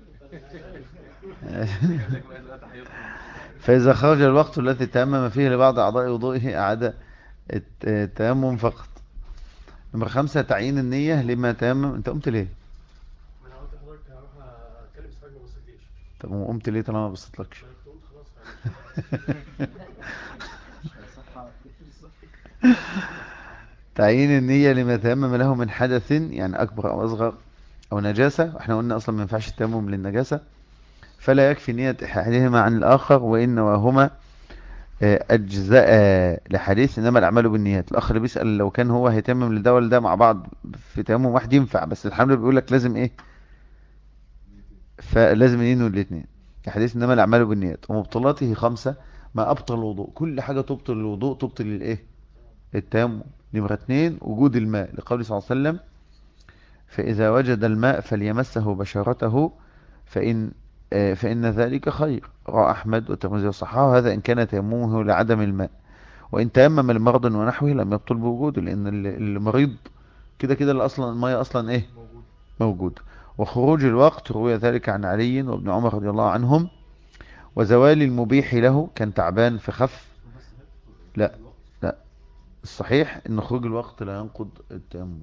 فإذا خرج الوقت الذي تيمم فيه لبعض أعضاء وضوئه أعاد التيمم فقط. نمرة 5 تعيين النية لما تيمم. أنت قمت ليه؟ ما انا قلت لحضرتك هروح اتكلم سفاج ما بصيتليش. طب وقمت ليه طالما ما بصيتلكش؟ ما انا كنت قلت خلاص تعيين النية لما تيمم له من حدث، يعني أكبر أو أصغر أو نجاسة. احنا قلنا أصلا ما ينفعش التيمم للنجاسة، فلا يكفي نية أحدهما عن الآخر، وإن وهما أجزاء لحديث إنما الأعمال بالنيات. الأخ اللي بيسأل لو كان هو هيتمم لده ولا ده مع بعض في تيمم واحد ينفع، بس الحمد بيقول لك لازم إيه، فلازم ينوي الاثنين. كحديث إنما الأعمال بالنيات. ومبطلاته 5 ما أبطل الوضوء، كل حاجة تبطل الوضوء تبطل الإيه، التيمم. نمرة 2 وجود الماء، لقول صلى الله عليه وسلم فإذا وجد الماء فليمسه بشرته فإن ذلك خير. رواه أحمد والترمذي وصححه، هذا إن كان تيممه لعدم الماء. وإن تيمم لمرض ونحوه لم يبطل بوجوده، لأن المريض كده كده اللي أصلا المية أصلا إيه موجود. وخروج الوقت روي ذلك عن علي وابن عمر رضي الله عنهم. وزوال المبيح له، كان تعبان فخف. لا لا، الصحيح ان خروج الوقت لا ينقض التيمم.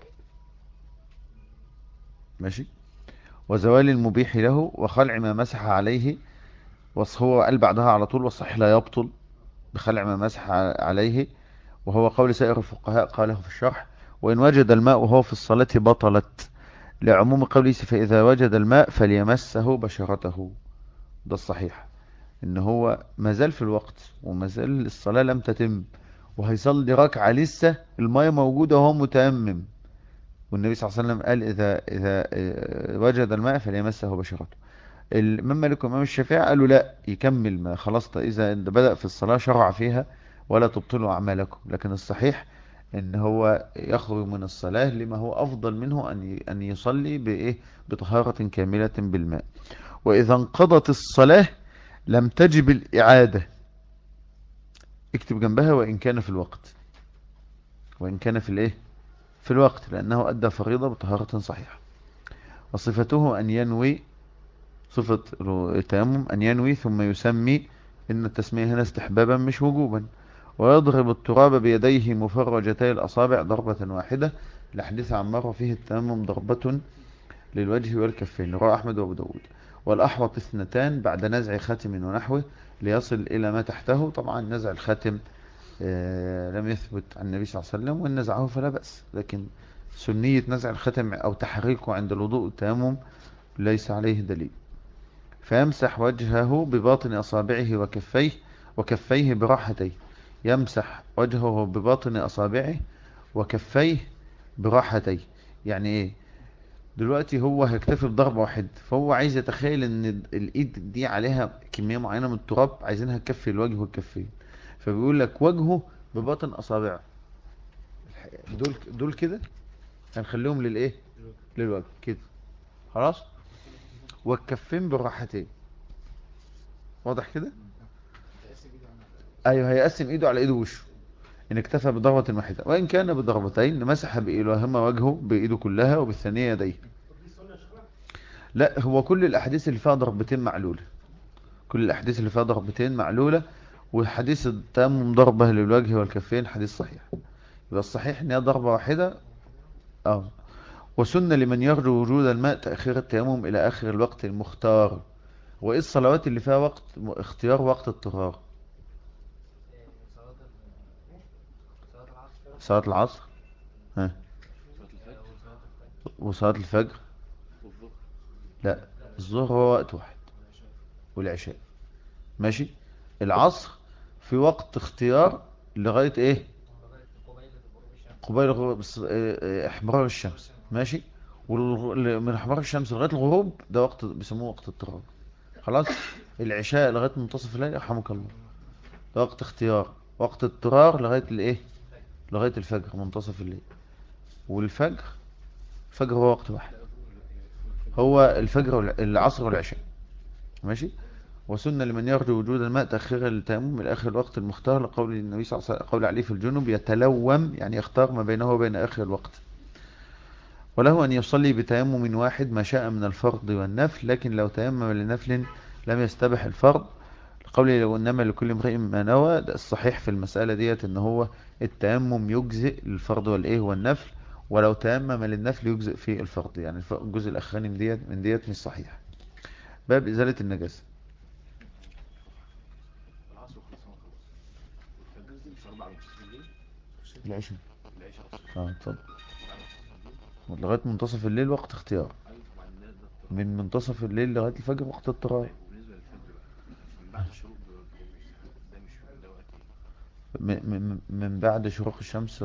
ماشي. وزوال المبيح له وخلع ما مسح عليه، هو قال بعدها على طول والصحيح لا يبطل بخلع ما مسح عليه، وهو قول سائر الفقهاء قاله في الشرح. وإن وجد الماء وهو في الصلاة بطلت، لعموم قوله فإذا وجد الماء فليمسه بشرته. ده الصحيح، ان هو ما زال في الوقت وما زال الصلاة لم تتم، وهيصلي ركعة لسه الماء موجودة وهو متيمم. والنبي صلى الله عليه وسلم قال إذا وجد الماء فليمسه بشرته. الإمام مالك والإمام الشافعي قالوا لا، يكمل ما خلاص، إذا بدأ في الصلاة شرع فيها ولا تبطلوا أعمالكم. لكن الصحيح ان هو يخرج من الصلاة لما هو أفضل منه أن يصلي بإيه، بطهارة كاملة بالماء. وإذا انقضت الصلاة لم تجب الإعادة. اكتب جنبها وإن كان في الوقت، وإن كان في الإيه، في الوقت، لأنه أدى فريضة بطهارة صحيحة. وصفته أن ينوي، صفة التيمم أن ينوي ثم يسمي. إن التسمية هنا استحبابا مش وجوبا. ويضرب التراب بيديه مفرجتي الأصابع ضربة واحدة، لحديث عمار فيه التيمم ضربة للوجه والكفين، رواه أحمد وأبو داود. والأحوط 2 بعد نزع خاتم ونحوه ليصل إلى ما تحته. طبعا نزع الخاتم لم يثبت عن النبي صلى الله عليه وسلم، وإن نزعه فلا بأس، لكن سنية نزع الختم أو تحريكه عند الوضوء والتيمم ليس عليه دليل. فيمسح وجهه بباطن أصابعه وكفيه براحتيه. يمسح وجهه بباطن أصابعه وكفيه براحتيه. يعني إيه؟ دلوقتي هو هيكتفي بضربة واحدة، فهو عايز يتخيل ان الايد دي عليها كمية معينة من التراب عايزينها تكفي الوجه والكفين، فبيقول لك وجهه بباطن اصابعه. دول كده هنخليهم للايه، للوجه كده، خلاص. والكفين بالراحتين، واضح كده. ايوه، هيقسم ايده على ايده وشه، ان اكتفى بضربة واحدة. وان كان بضربتين مسح بإلهما وجهه بايده كلها وبالثانية يديه. لا، هو كل الاحاديث اللي فيها ضربتين معلولة، كل الاحاديث اللي فيها ضربتين معلولة. وحديث التيمم ضربة للوجه والكفين حديث صحيح. يبقى الصحيح ان هي ضربة واحدة. اه. وسنة لمن يرجو وجود الماء تأخير التيمم الى اخر الوقت المختار. وايه الصلوات اللي فيها وقت اختيار وقت اضطرار؟ صلاة العصر، ها، وصلاة الفجر. لا، الظهر هو وقت واحد، والعشاء. ماشي. العصر في وقت اختيار لغاية ايه، قبيل الغروب، احمرار الشمس. ماشي. ومن احمرار الشمس لغاية الغروب ده وقت بيسموه وقت اضطرار. خلاص. العشاء لغاية منتصف الليل يرحمك الله ده وقت اختيار. وقت اضطرار لغاية الايه، لغاية الفجر منتصف الليل. والفجر، الفجر هو وقت واحد، هو الفجر العصر والعشاء. ماشي. وسنة لمن يرجو وجود الماء تأخير التيمم إلى آخر الوقت المختار، لقول النبي صلى الله عليه وسلم قول عليه في الجنوب يتلوم، يعني يختار ما بينه وبين آخر الوقت. وله أن يصلي بتيمم واحد ما شاء من الفرض والنفل، لكن لو تيمم لنفل لم يستبح الفرض، لقوله لو إنما لكل امرئ ما نوى. ده الصحيح في المسألة ديت إن هو التيمم يجزئ الفرض والإيه والنفل، ولو تيمم للنفل يجزئ في الفرض، يعني الجزء الأخراني من ديت مش صحيح. باب إزالة النجاسة. العصر خلصان خلاص، والفجر صار بعد منتصف الليل. العشاء. العشاء أصلا اتفضل. بعد منتصف الليل. لغاية منتصف الليل وقت اختيار، أيوة طبعا ده اضطراب. من منتصف الليل لغاية الفجر وقت اضطرار. طيب وبالنسبة للفجر بقى من بعد الشروق ده مش ده وقت إيه؟ من بعد شروق الشمس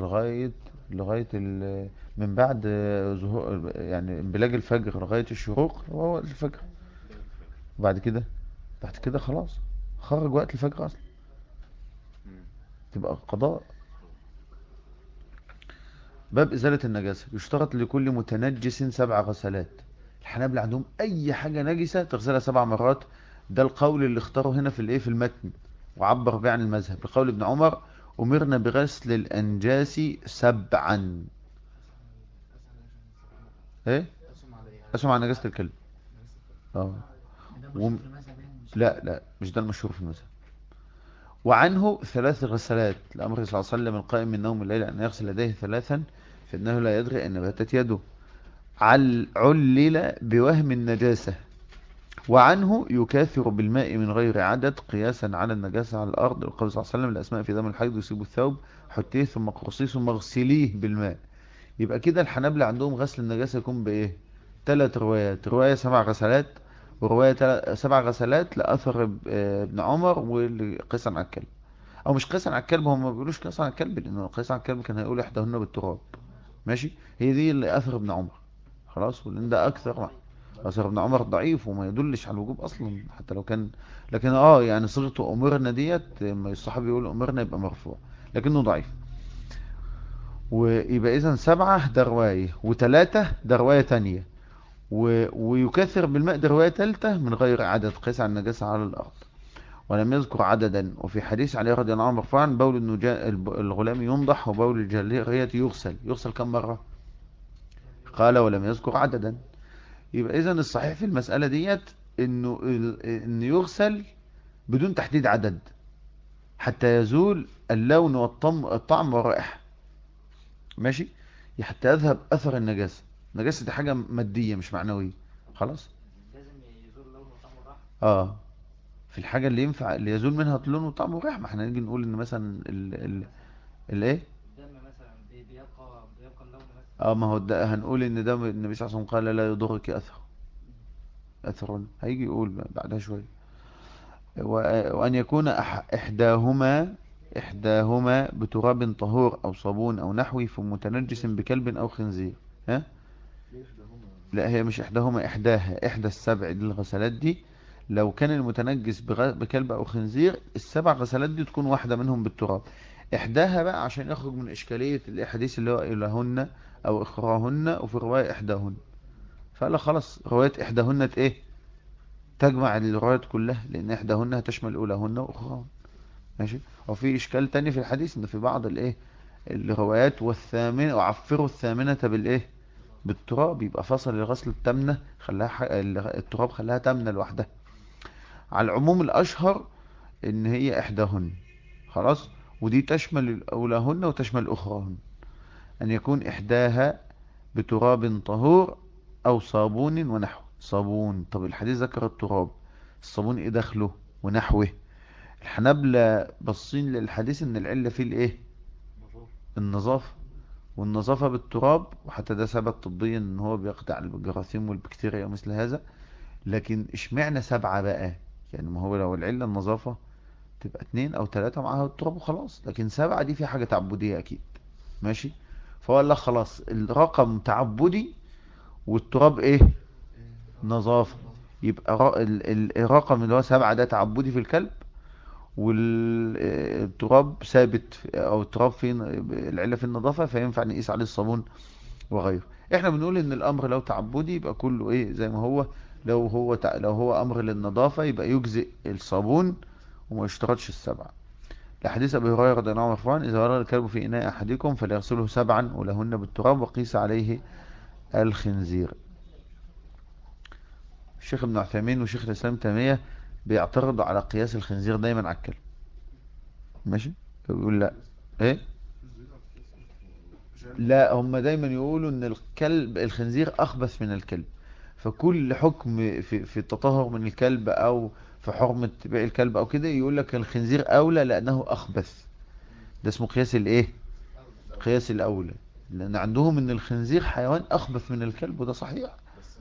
من بعد ظهور يعني انبلاج الفجر لغاية الشروق هو وقت الفجر. ده وقت الفجر. وبعد كده بعد كده خلاص خرج وقت الفجر اصلا، مم. تبقى قضاء. باب إزالة النجاسة. يشترط لكل متنجس 7 غسلات. الحنابلة عندهم أي حاجة نجسة تغسلها 7 مرات. ده القول اللي اختاره هنا في المتن، وعبر به عن المذهب بقول ابن عمر أمرنا بغسل الأنجاس 7. ايه اسم على نجاسة الكلب. اه ده وم... مشهور في المذهب يعني مش لا مش ده المشهور في المذهب. وعنه 3 غسلات لأمر صلى الله عليه وسلم القائم من نوم الليل أن يغسل يديه 3، فإنه لا يدري أن باتت يده. علل بوهم النجاسة. وعنه يكاثر بالماء من غير عدد قياسا على النجاسة على الأرض، القول صلى الله عليه وسلم الأسماء في دم الحيض يصيب الثوب حتيه ثم قرصيه ثم اغسليه بالماء. يبقى كده الحنابلة عندهم غسل النجاسة يكون بإيه؟ 3 روايات، رواية 7 غسلات، ورواية 7 غسلات لأثر ابن عمر والقيس عن الكلب. أو مش قيس عن الكلب، هم ما بيقولوش قيس عن الكلب لأنه قيس عن الكلب كان هيقول إحداهن بالتراب. ماشي. هي دي اللي أثر ابن عمر خلاص، ولأن ده أكثر. أثر ابن عمر ضعيف وما يدلش على الوجوب أصلا حتى لو كان، لكن يعني صيغته أمرنا ديت لما الصحابي يقول أمرنا يبقى مرفوع، لكنه ضعيف. ويبقى إذن 7 ده رواية، و3 ده رواية تانية، ويكثر بالماء ده رواية ثالثة من غير عدد قيس على النجاسة على الأرض. ولم يذكر عددا. وفي حديث علي رضي الله عنه مرفوعا بول الغلام ينضح وبول الجارية يغسل كم مرة؟ قال ولم يذكر عددا. يبقى إذن الصحيح في المسألة ديت إنه يغسل بدون تحديد عدد حتى يزول اللون والطعم والرائحة. ماشي. حتى يذهب أثر النجاسة. النجاسة دي حاجة مادية مش معنوية. خلاص. لازم يزول لونه وطعمه راح. في الحاجة اللي ينفع اللي يزول منها لون وطعم وريحة. ما احنا نيجي نقول ان مثلا الايه الدم مثلا بيبقى اللون مثلا. ما هو ده هنقول ان ده النبي صلى الله عليه وسلم قال لا يضرك اثر هيجي يقول بعدها شوية. وان يكون احداهما بتراب طهور او صابون او نحوي في متنجس بكلب او خنزير. ها لا هي مش احداهما، احدى السبع دي الغسلات دي. لو كان المتنجس بكلب او خنزير، السبع غسلات دي تكون واحدة منهم بالتراب. احداها بقى عشان يخرج من اشكالية الاحاديث اللي هو الهن او اخراهن، وفي رواية احداهن. فقال خلاص رواية احداهن ايه تجمع الروايات كلها، لان احداهن هتشمل اولهن واخراهن. ماشي. وفي اشكال تاني في الحديث ان في بعض الروايات والثامنة وعفروا الثامنة بالايه بالتراب، يبقى فصل الغسل التامنة خلاها التراب خلاها تامنة لوحدها. على العموم الأشهر إن هي إحداهن. خلاص. ودي تشمل أولاهن وتشمل أخراهن. أن يكون إحداها بتراب طهور أو صابون ونحو صابون. طب الحديث ذكر التراب، الصابون إيه دخله ونحوه؟ الحنابلة بصين للحديث إن العلة فيه الإيه النظافة، والنظافة بالتراب، وحتى ده ثبت طبيا ان هو بيقطع الجراثيم والبكتيريا ومثل هذا. لكن اشمعنى 7 بقى؟ يعني ما هو لو العلة النظافة تبقى 2 أو 3 معاها التراب وخلاص، لكن 7 دي في حاجة تعبدية اكيد. ماشي. فهو قال لك خلاص الرقم تعبدي والتراب ايه نظافة. يبقى الرقم اللي هو 7 ده تعبدي في الكلب، والتراب ثابت او التراب فيه العلة في النظافة، فينفع نقيس عليه الصابون وغيره. احنا بنقول ان الامر لو تعبدي يبقى كله ايه زي ما هو، لو هو أمر للنظافة يبقى يجزئ الصابون وما يشترطش السبعة. لحديث أبي هريرة رضي الله عنه مرفوعا: إذا ولد الكلب في إناء أحدكم فليغسله 7 ولهن بالتراب وقيس عليه الخنزير. الشيخ ابن عثيمين وشيخ الإسلام تيمية بيعترضوا على قياس الخنزير دايما على الكلب. ماشي، يقول لا ايه، لا هم دايما يقولوا ان الخنزير اخبث من الكلب، فكل حكم في التطهر من الكلب او في حرمة بيع الكلب او كده يقول لك الخنزير اولى لانه اخبث. ده اسمه قياس الايه، قياس الاولى، لان عندهم ان الخنزير حيوان اخبث من الكلب، وده صحيح.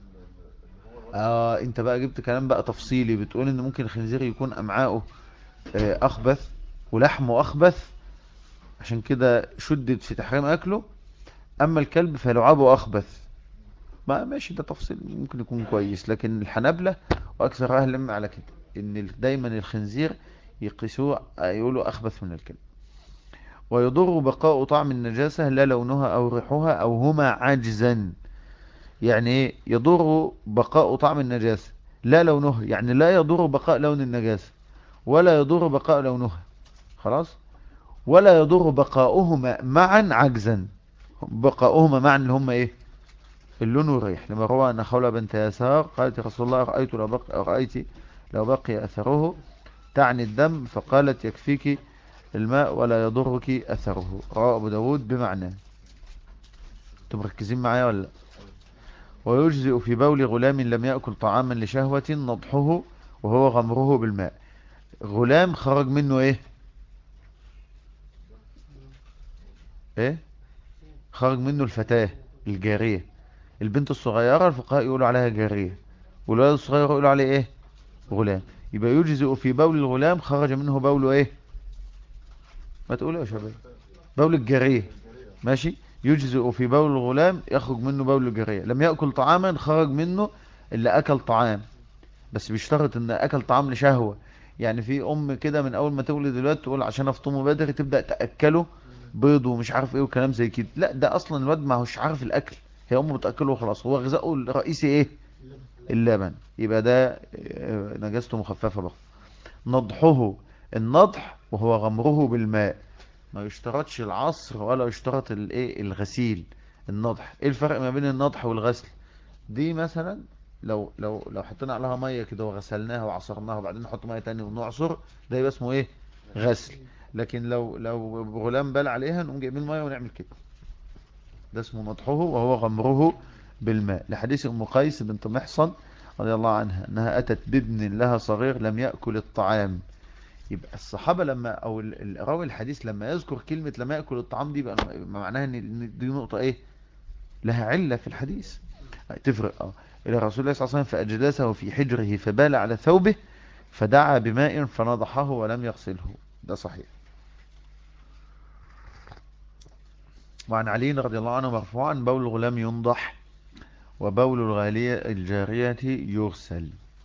انت بقى جبت كلام بقى تفصيلي، بتقول ان ممكن الخنزير يكون امعاؤه اخبث ولحمه اخبث، عشان كده شدد في تحريم اكله. اما الكلب فلعابه اخبث. ما ماشي، ده تفصيل ممكن يكون كويس، لكن الحنابلة واكثر اهل العلم على كده ان دايما الخنزير يقيسوه يقولوا اخبث من الكلب. ويضر بقاء طعم النجاسة لا لونها او ريحها او هما عاجزا. يعني ايه يضر بقاء طعم النجاسة؟ لا لونه، يعني لا يضر بقاء لون النجاسة ولا يضر بقاء لونها، خلاص، ولا يضر بقاؤهما معا عجزا. بقاؤهما معا اللي هم ايه، اللون والريح. لما روى أن خولة بنت يسار قالت يا رسول الله رأيت لو بقي أثره تعني الدم، فقالت يكفيك الماء ولا يضرك أثره. رواه أبو داود بمعنى. انتم مركزين معايا ولا لا؟ ويجزئ في بول غلام لم يأكل طعاما لشهوة نضحه وهو غمره بالماء. غلام خرج منه ايه، ايه، خرج منه الفتاة الجارية. البنت الصغيرة الفقهاء يقولوا عليها جارية، والولد الصغير يقولوا عليه ايه، غلام. يبقى يجزئ في بول الغلام خرج منه بوله ايه، ما تقولوا يا شباب، بول الجارية. ماشي، يجزئ في بول الغلام يخرج منه بول الجارية. لم يأكل طعاما خرج منه اللي أكل طعام، بس بيشترط ان أكل طعام لشهوة. يعني في أم كده من أول ما تولد الولاد تقول عشان أفطمه بدري تبدأ تأكله بيض ومش عارف ايه وكلام زي كده. لا، ده أصلا الواد ما هوش عارف الأكل، هي أمه بتأكله وخلاص، هو غذاؤه الرئيسي ايه، اللبن. يبقى ده نجاسته مخففة بقى. نضحه، النضح وهو غمره بالماء، ما يشترطش العصر ولا يشترط الايه الغسيل. النضح، ايه الفرق ما بين النضح والغسل؟ دي مثلا لو حطينا عليها ميه كده وغسلناها وعصرناها وبعدين نحط ميه تاني ونعصر، ده يبقى اسمه ايه، غسل. لكن لو غلام بال عليها نقوم جايبين ميه ونعمل كده، ده اسمه نضحه وهو غمره بالماء. لحديث ام قيس بنت محصن رضي الله عنها انها اتت بابن لها صغير لم يأكل الطعام. يبقى الصحابة لما او راوي الحديث لما يذكر كلمة لم يأكل الطعام دي يبقى معناها ان دي نقطة ايه، لها علة في الحديث تفرق. الى رسول الله صلى الله عليه وسلم فاجلسه في حجره فبال على ثوبه فدعا بماء فنضحه ولم يغسله، ده صحيح. وعن علي رضي الله عنه مرفوعا: بول الغلام ينضح وبول الجارية يغسل.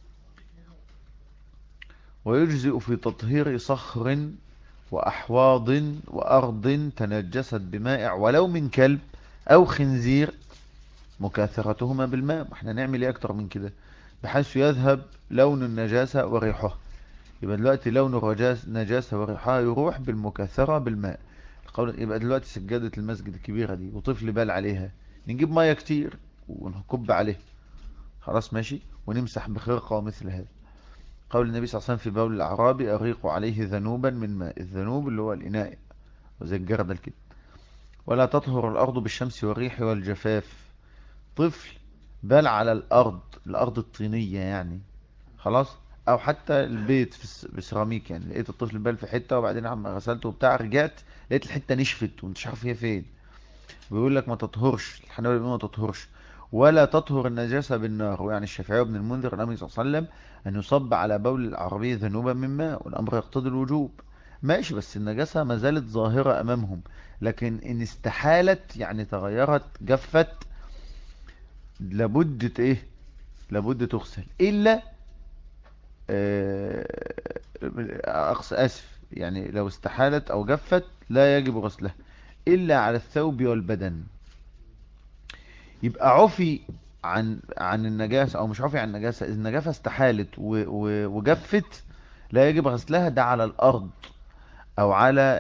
ويجزئ في تطهير صخر وأحواض وأرض تنجست بمائع ولو من كلب أو خنزير مكاثرتهما بالماء. احنا نعمل ايه اكتر من كده، بحيث يذهب لون النجاسة وريحها. يبقى دلوقتي لون النجاسة وريحها يروح بالمكاثرة بالماء. يبقى دلوقتي سجادة المسجد الكبيرة دي وطفل بال عليها، نجيب مية كتير ونكب عليه، خلاص ماشي، ونمسح بخرقة ومثل هذا. قول النبي صلى الله عليه وسلم في بول الأعرابي: أريق عليه ذنوبا من ماء. الذنوب اللي هو الإناء وزي الجردل كده. ولا تطهر الأرض بالشمس والريح والجفاف. طفل بال على الأرض الطينية يعني، خلاص، أو حتى البيت في السيراميك، يعني لقيت الطفل بال في حتة وبعدين عم غسلته وبتاع رجعت لقيت الحتة نشفت وانت مش عارف هي فين. بيقول لك ما تطهرش، الحنابلة بيقولوا ما تطهرش. ولا تطهر النجاسة بالنار. ويعني الشافعي وابن المنذر النبي صلى الله عليه وسلم أن يصب على بول الأعرابي ذنوبا من ماء، والأمر يقتضي الوجوب. ماشي، بس النجاسة ما زالت ظاهرة أمامهم، لكن إن استحالت يعني تغيرت جفت لابد ايه، لابد تغسل. إلا آسف، يعني لو استحالت أو جفت لا يجب غسلها إلا على الثوب والبدن. يبقى عفي عن النجاسة او مش عافية عن النجاسة، النجاسة استحالت وجفت، لا يجب غسلها، ده على الارض او على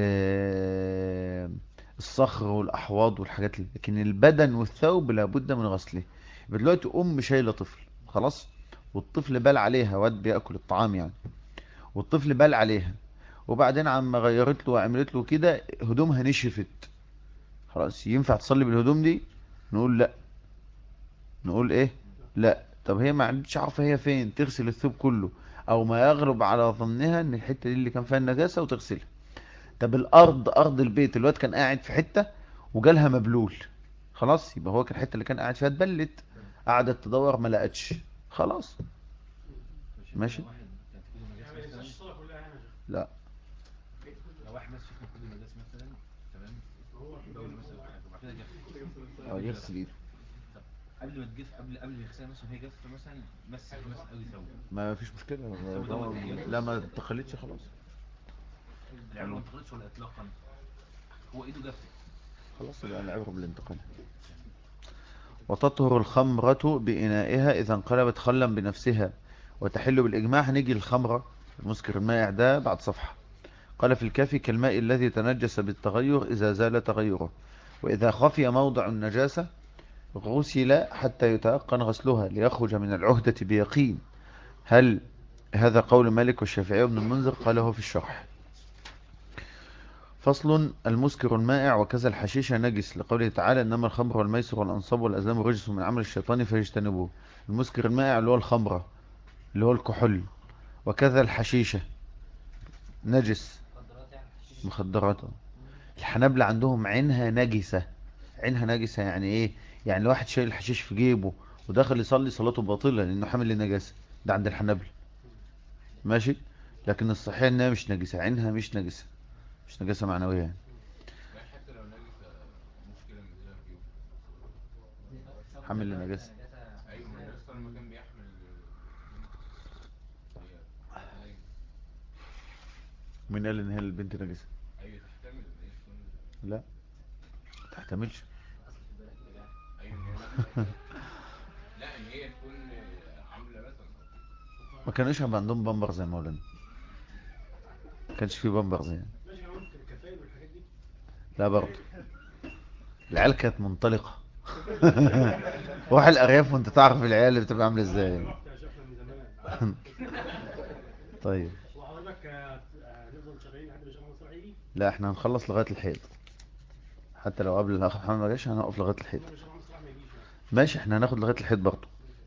الصخر والاحواض والحاجات دي. لكن البدن والثوب لابد من غسله. يبقى دلوقتي شايله طفل خلاص، والطفل بال عليها، واد بياكل الطعام يعني، والطفل بال عليها، وبعدين عم غيرت له وعملت له كده هدومها نشفت، خلاص ينفع تصلي بالهدوم دي؟ نقول لا. نقول ايه؟ لا. طب هي ما عندش عارفه هي فين، تغسل الثوب كله، او ما يغلب على ظنها ان الحته دي اللي كان فيها النجاسه وتغسلها. طب الارض، ارض البيت، الواد كان قاعد في حته وجالها مبلول، خلاص يبقى هو كان الحته اللي كان قاعد فيها اتبلت، قعدت تدور ما لقتش، خلاص ماشي. لو واحد كان في ايده يعني ما نجاسة ينفعش مثلا، الصلاة كلها يعني يا شيخ. لا لو واحد ماسك في ايده نجاسة مثلا، تمام، هو بول مثلا ولا حاجة وبعد كده جف، اه يغسل ايده. طب قبل ما تجف، قبل ما يغسلها مثلا، هي جافة مثلا، مسك مثلا قوي ثوب، ما فيش مشكله، الثوب دوت ينقص؟ لا ما اتخلتش خلاص. العمر ما انتقلتش ولا اطلاقا؟ هو ايده جفت. خلاص يبقى العبره بالانتقال. وتطهر الخمرة بإنائها إذا انقلبت خلا بنفسها، وتحل بالإجماع. هنيجي الخمرة المسكر المائع ده بعد صفحة. قال في الكافي: كالماء الذي تنجس بالتغير إذا زال تغيره، وإذا خفي موضع النجاسة غسل حتى يتيقن غسلها ليخرج من العهدة بيقين. هل هذا قول مالك والشافعي وابن المنذر؟ قاله في الشرح. فصل: المسكر المائع وكذا الحشيش نجس، لقوله تعالى: إنما الخمر والميسر والأنصاب والأزلام رجس من عمل الشيطان فاجتنبوه. المسكر المائع اللي هو الخمرة، اللي هو الكحول، وكذا الحشيشة نجس، مخدرات. الحنابلة عندهم عينها نجسة. عينها نجسة يعني ايه؟ يعني الواحد شايل الحشيش في جيبه وداخل يصلي، صلاته باطلة لانه حامل للنجاسة، ده عند الحنابلة ماشي. لكن الصحيح انها مش نجسة، عينها مش نجسة، مش نجاسة معنوية يعني. يعني حتى لو نجسة مشكلة من زي فيه. حامل للنجاسة. ايوه، ما الناس لما كان بيحمل هي نايم. مين قال ان هي البنت نجسة؟ ايوه، تحتمل ان هي تكون. لا ما تحتملش. ايوه، ان هي مثلا لا، ان هي تكون عامله مثلا. ما كانوش هيبقى عندهم بامبر زي مولانا، ما كانش في بامبر زي يعني. ماشي كمان في الكفايل والحاجات دي. لا برضه العيال كانت منطلقة. روح الأرياف وانت تعرف العيال اللي بتبقى عاملة ازاي. رحت يا شيخنا من زمان. طيب وحضرتك هنفضل شغالين لحد ما الشيخ محمد صلاح يجي؟ لا احنا هنخلص لغاية الحيض، حتى لو قبل الاخ محمد ما جاش هنقف لغاية الحيض. المهم الشيخ محمد صلاح ما يجيش يعني. ماشي احنا هناخد لغاية الحيض برضه.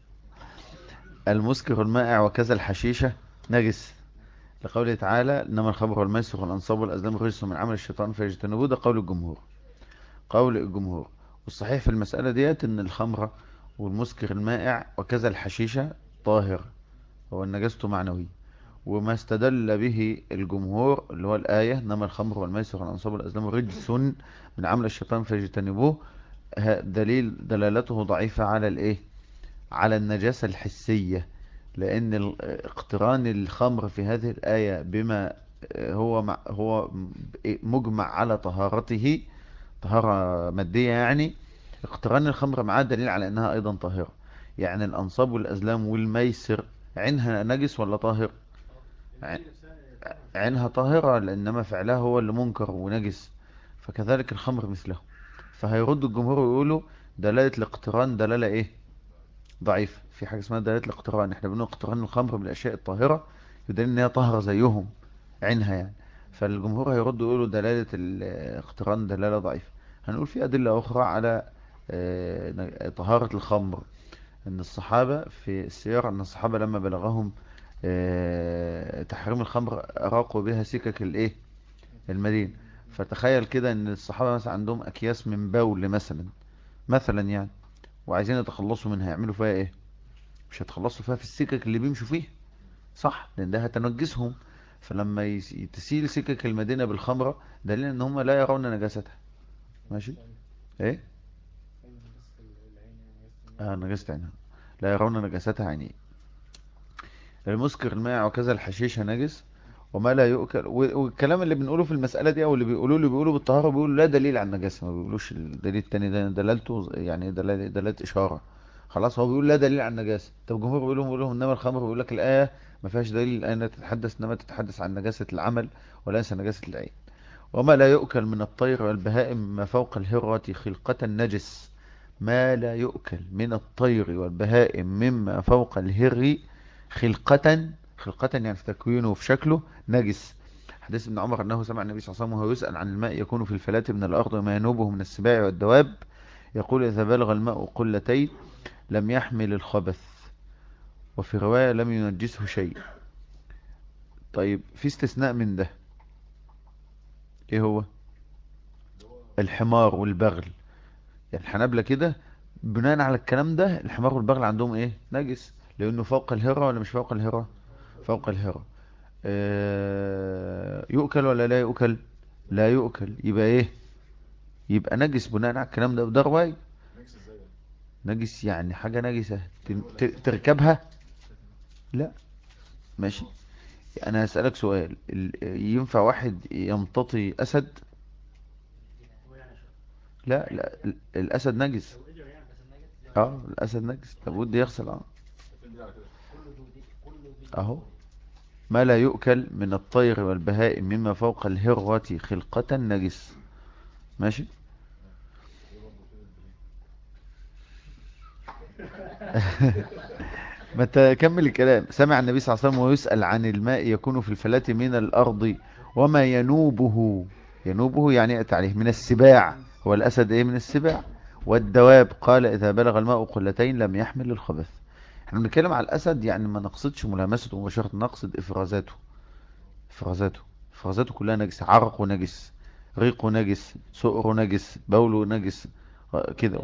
المسكر المائع وكذا الحشيشة نجس، لقوله تعالى: انما الخمر والميسر والانصاب والازلام رجس من عمل الشيطان فاجتنبوه. ده قول الجمهور، قول الجمهور. والصحيح في المسألة ديت ان الخمرة والمسكر المائع وكذا الحشيشة طاهر، هو النجاسة معنوي. وما استدل به الجمهور اللي هو الآية: انما الخمر والميسر والانصاب والازلام رجس من عمل الشيطان فاجتنبوه، دلالته ضعيفة على الايه، على النجاسة الحسية. لأن اقتران الخمر في هذه الآية بما هو مجمع على طهارته، طهارة مادية يعني، اقتران الخمر معاه دليل على أنها أيضا طاهرة. يعني الأنصاب والأزلام والميسر عينها نجس ولا طاهر؟ ع- المعين نفسها طبعا. عينها طاهرة، لأنما فعلها هو اللي منكر ونجس، فكذلك الخمر مثله. فهيرد الجمهور ويقولوا دلالة الاقتران دلالة ايه، ضعيف. في حاجة اسمها دلالة الاقتران، احنا بنقول اقتران الخمر بالاشياء الطاهرة يدل ان هي طاهرة زيهم، عينها يعني. فالجمهور هيردوا يقولوا دلالة الاقتران دلالة ضعيفة. هنقول في ادلة اخرى على طهارة الخمر، ان الصحابة في السير، ان الصحابة لما بلغهم تحريم الخمر اراقوا بها سكك الايه، المدينة. فتخيل كده ان الصحابة مثلا عندهم اكياس من بول مثلا يعني، وعايزين يتخلصوا منها، يعملوا فيها ايه؟ مش هتخلصوا فيها في السكك اللي بيمشوا فيها، صح؟ لان ده هتنجسهم. فلما تسيل سكك المدينة بالخمرة دليل ان هم لا يرون نجاستها. ماشي ايه؟ نجاسة عينها، لا يرون نجاستها عينيه. المسكر المائع وكذا الحشيشة نجس، وما لا يؤكل. والكلام اللي بنقوله في المسألة دي او اللي بيقولوا بالطهارة بيقولوا لا دليل على النجاسة، ما بيقولوش الدليل التاني ده دلالته يعني دلالة إشارة، خلاص هو بيقول لا دليل على النجاسة. طب الجمهور بيقول لهم انما الخمر، بيقول لك الآية ما فيهاش دليل الآية تتحدث، انما تتحدث عن نجاسة العمل وليس نجاسة العين. وما لا يؤكل من الطير والبهائم ما فوق الهرة خلقة نجس. ما لا يؤكل من الطير والبهائم مما فوق الهر خلقة، خلقة يعني في تكوينه وفي شكله نجس. حديث ابن عمر أنه سمع النبي صلى الله عليه وسلم وهو يسأل عن الماء يكون في الفلاة من الأرض وما ينوبه من السباع والدواب، يقول إذا بلغ الماء قلتين لم يحمل الخبث، وفي رواية لم ينجسه شيء. طيب في استثناء من ده، ايه هو؟ الحمار والبغل. يعني الحنابلة كده بناء على الكلام ده الحمار والبغل عندهم ايه؟ نجس، لانه فوق الهرة ولا مش فوق الهرة؟ فوق الهرة. يؤكل ولا لا يؤكل؟ لا يؤكل. يبقى ايه؟ يبقى نجس بناء على الكلام ده، وده رواية. ميكس ازاي يعني؟ نجس يعني حاجة نجسة تركبها؟ لا. ماشي. انا هسألك سؤال، ينفع واحد يمتطي اسد؟ لا لا، الاسد نجس. اه الاسد نجس، لابد يغسل. اه فين دي على كده؟ اهو. ما لا يؤكل من الطير والبهائم مما فوق الهرة خلقة نجس. ماشي. ايه برضه فين الدليل؟ ما تكمل الكلام. سمع النبي صلى الله عليه وسلم ويسأل عن الماء يكون في الفلاة من الأرض وما ينوبه، ينوبه يعني يأتي عليه من السباع. هو الأسد ايه؟ من السباع. والدواب قال إذا بلغ الماء قلتين لم يحمل الخبث. احنا بنتكلم على الأسد، يعني ما نقصدش ملامسته مباشرة، نقصد إفرازاته. إفرازاته، إفرازاته كلها نجس. عرقه نجس، ريقه نجس، سؤره نجس، بوله نجس، كده.